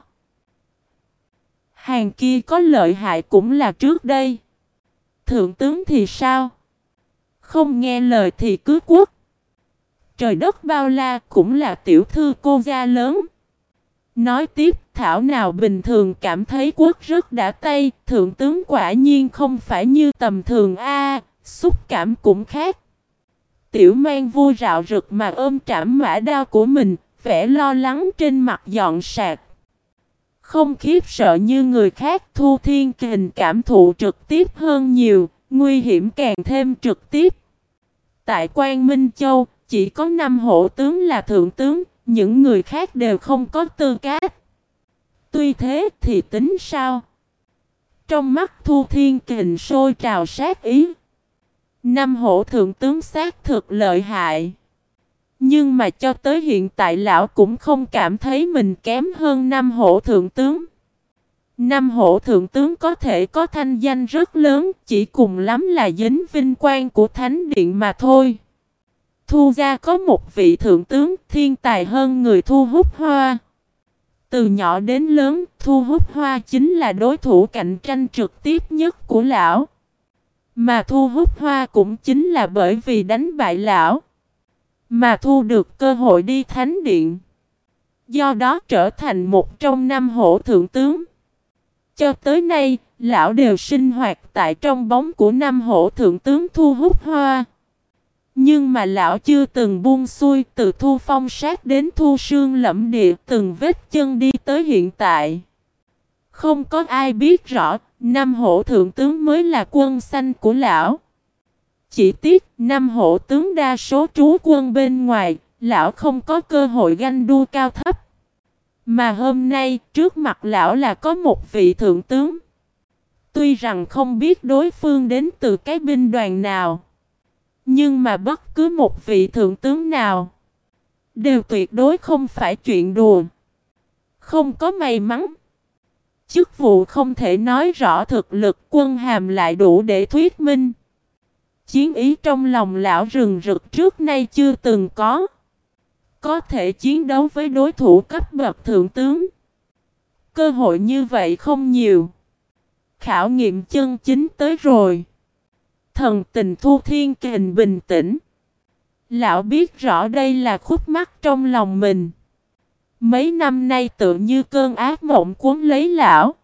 Hàng kia có lợi hại cũng là trước đây. Thượng tướng thì sao? không nghe lời thì cứ quất. Trời đất bao la cũng là tiểu thư cô gia lớn. Nói tiếp, thảo nào bình thường cảm thấy quất rất đã tay, thượng tướng quả nhiên không phải như tầm thường a, xúc cảm cũng khác. Tiểu mang vui rạo rực mà ôm trảm mã đao của mình, vẻ lo lắng trên mặt dọn sạc. Không khiếp sợ như người khác, Thu Thiên Kình cảm thụ trực tiếp hơn nhiều, nguy hiểm càng thêm trực tiếp. Tại Quang Minh Châu, chỉ có năm hổ tướng là thượng tướng, những người khác đều không có tư cách. Tuy thế thì tính sao? Trong mắt Thu Thiên Kình sôi trào sát ý. Năm hổ thượng tướng xác thực lợi hại. Nhưng mà cho tới hiện tại lão cũng không cảm thấy mình kém hơn năm hổ thượng tướng. Năm hổ thượng tướng có thể có thanh danh rất lớn, chỉ cùng lắm là dính vinh quang của thánh điện mà thôi. Thu gia có một vị thượng tướng thiên tài hơn người Thu Hút Hoa. Từ nhỏ đến lớn, Thu Hút Hoa chính là đối thủ cạnh tranh trực tiếp nhất của lão. Mà Thu Hút Hoa cũng chính là bởi vì đánh bại lão mà thu được cơ hội đi thánh điện. Do đó trở thành một trong năm hổ thượng tướng. Cho tới nay, lão đều sinh hoạt tại trong bóng của năm hổ thượng tướng Thu Hút Hoa. Nhưng mà lão chưa từng buông xuôi từ Thu Phong Sát đến Thu Sương Lẫm Địa, từng vết chân đi tới hiện tại. Không có ai biết rõ, năm hổ thượng tướng mới là quân xanh của lão. Chỉ tiếc, năm hổ tướng đa số trú quân bên ngoài, lão không có cơ hội ganh đua cao thấp. Mà hôm nay, trước mặt lão là có một vị thượng tướng. Tuy rằng không biết đối phương đến từ cái binh đoàn nào, nhưng mà bất cứ một vị thượng tướng nào đều tuyệt đối không phải chuyện đùa. Không có may mắn, chức vụ không thể nói rõ thực lực, quân hàm lại đủ để thuyết minh. Chiến ý trong lòng lão rừng rực trước nay chưa từng có. Có thể chiến đấu với đối thủ cấp bậc thượng tướng. Cơ hội như vậy không nhiều. Khảo nghiệm chân chính tới rồi. Thần tình Thu Thiên Kình bình tĩnh. Lão biết rõ đây là khúc mắc trong lòng mình. Mấy năm nay tự như cơn ác mộng cuốn lấy lão.